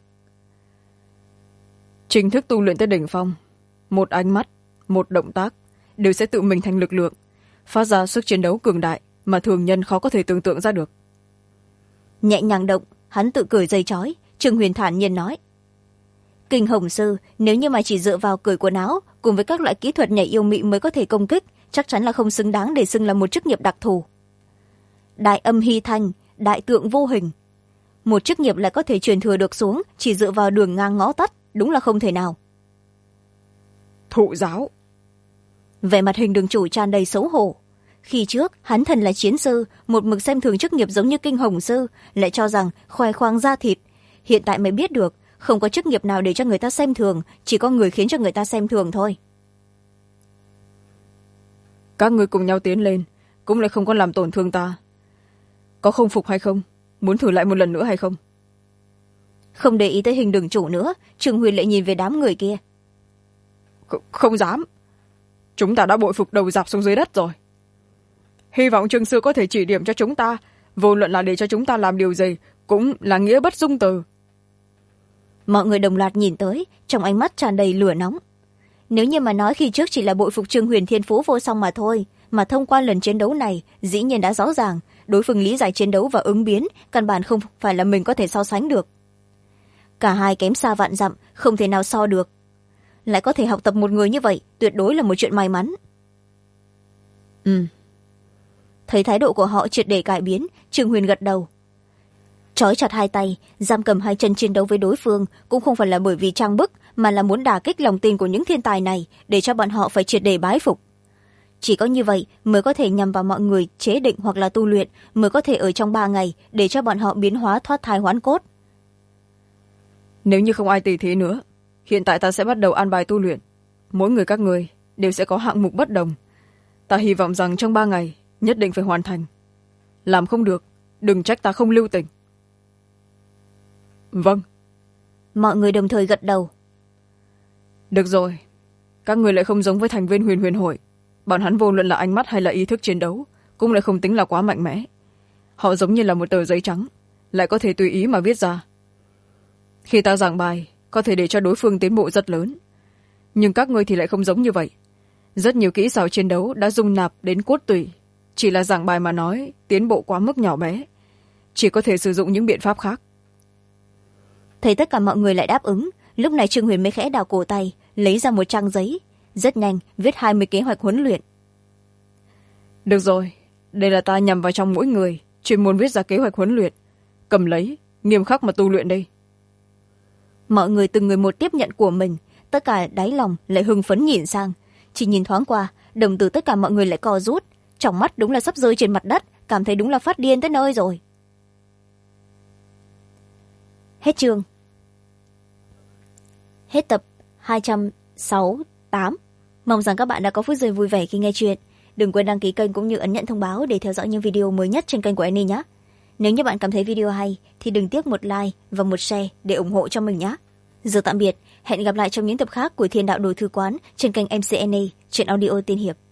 Chính thức tu luyện tới đỉnh phong, một ánh mắt, một động tác đều sẽ tự mình thành lực lượng, phát ra sức chiến đấu cường đại mà thường nhân khó có thể tưởng tượng ra được. Nhẹ nhàng động, hắn tự cười dây chói. Trương Huyền thản nhiên nói, kinh hồng sư nếu như mà chỉ dựa vào cởi quần áo cùng với các loại kỹ thuật nhảy yêu mị mới có thể công kích, chắc chắn là không xứng đáng để xưng là một chức nghiệp đặc thù. Đại âm hy thanh, đại tượng vô hình, một chức nghiệp lại có thể truyền thừa được xuống chỉ dựa vào đường ngang ngõ tắt, đúng là không thể nào. Thụ giáo. Vẻ mặt hình đường chủ tràn đầy xấu hổ. Khi trước hắn thần là chiến sư, một mực xem thường chức nghiệp giống như kinh hồng sư, lại cho rằng khoe khoang da thịt. Hiện tại mới biết được không có chức nghiệp nào để cho người ta xem thường, chỉ có người khiến cho người ta xem thường thôi. Các người cùng nhau tiến lên cũng lại không có làm tổn thương ta. Có không phục hay không? Muốn thử lại một lần nữa hay không? Không để ý tới hình đường chủ nữa, Trương Huyền lại nhìn về đám người kia. Không dám. Chúng ta đã bội phục đầu dạp xuống dưới đất rồi. Hy vọng Trương sư có thể chỉ điểm cho chúng ta, vô luận là để cho chúng ta làm điều gì cũng là nghĩa bất dung từ. Mọi người đồng loạt nhìn tới, trong ánh mắt tràn đầy lửa nóng. Nếu như mà nói khi trước chỉ là bội phục Trương Huyền thiên phú vô song mà thôi, mà thông qua lần chiến đấu này dĩ nhiên đã rõ ràng đối phương lý giải chiến đấu và ứng biến căn bản không phải là mình có thể so sánh được. Cả hai kém xa vạn dặm, không thể nào so được. Lại có thể học tập một người như vậy tuyệt đối là một chuyện may mắn. Thấy thái độ của họ triệt để cải biến, Trương Huyền gật đầu. Trói chặt hai tay, giam cầm hai chân chiến đấu với đối phương cũng không phải là bởi vì trang bức, mà là muốn đả kích lòng tin của những thiên tài này, để cho bọn họ phải triệt để bái phục. Chỉ có như vậy mới có thể nhằm vào mọi người chế định hoặc là tu luyện, mới có thể ở trong 3 ngày để cho bọn họ biến hóa thoát thai hoán cốt. Nếu như không ai tỉ thí nữa, hiện tại ta sẽ bắt đầu an bài tu luyện. Mỗi người các người đều sẽ có hạng mục bất đồng. Ta hy vọng rằng trong 3 ngày nhất định phải hoàn thành. Làm không được, đừng trách ta không lưu tình. Vâng. Mọi người đồng thời gật đầu. Được rồi. Các người lại không giống với thành viên huyền huyền hội. Bọn hắn vô luận là ánh mắt hay là ý thức chiến đấu cũng lại không tính là quá mạnh mẽ. Họ giống như là một tờ giấy trắng, lại có thể tùy ý mà viết ra. Khi ta giảng bài có thể để cho đối phương tiến bộ rất lớn, nhưng các ngươi thì lại không giống như vậy. Rất nhiều kỹ xảo chiến đấu đã dung nạp đến cốt tủy, chỉ là giảng bài mà nói tiến bộ quá mức nhỏ bé, chỉ có thể sử dụng những biện pháp khác. thấy tất cả mọi người lại đáp ứng, lúc này Trương Huyền mới khẽ đào cổ tay lấy ra một trang giấy, rất nhanh viết 20 kế hoạch huấn luyện. được rồi, đây là ta nhằm vào trong mỗi người chuyên môn viết ra kế hoạch huấn luyện, cầm lấy nghiêm khắc mà tu luyện đây. Mọi người từng người một tiếp nhận của mình, tất cả đáy lòng lại hưng phấn nhìn sang. Chỉ nhìn thoáng qua, đồng tử tất cả mọi người lại co rút, trong mắt đúng là sắp rơi trên mặt đất, cảm thấy đúng là phát điên tới nơi rồi. Hết chương. Hết tập 268. Mong rằng các bạn đã có phút giây vui vẻ khi nghe chuyện. Đừng quên đăng ký kênh cũng như ấn nhận thông báo để theo dõi những video mới nhất trên kênh của Annie nhé. Nếu như bạn cảm thấy video hay thì đừng tiếc một like và một share để ủng hộ cho mình nhé. Giờ tạm biệt, hẹn gặp lại trong những tập khác của Thiên Đạo Đồ Thư Quán trên kênh MC Annie, truyện audio tiên hiệp.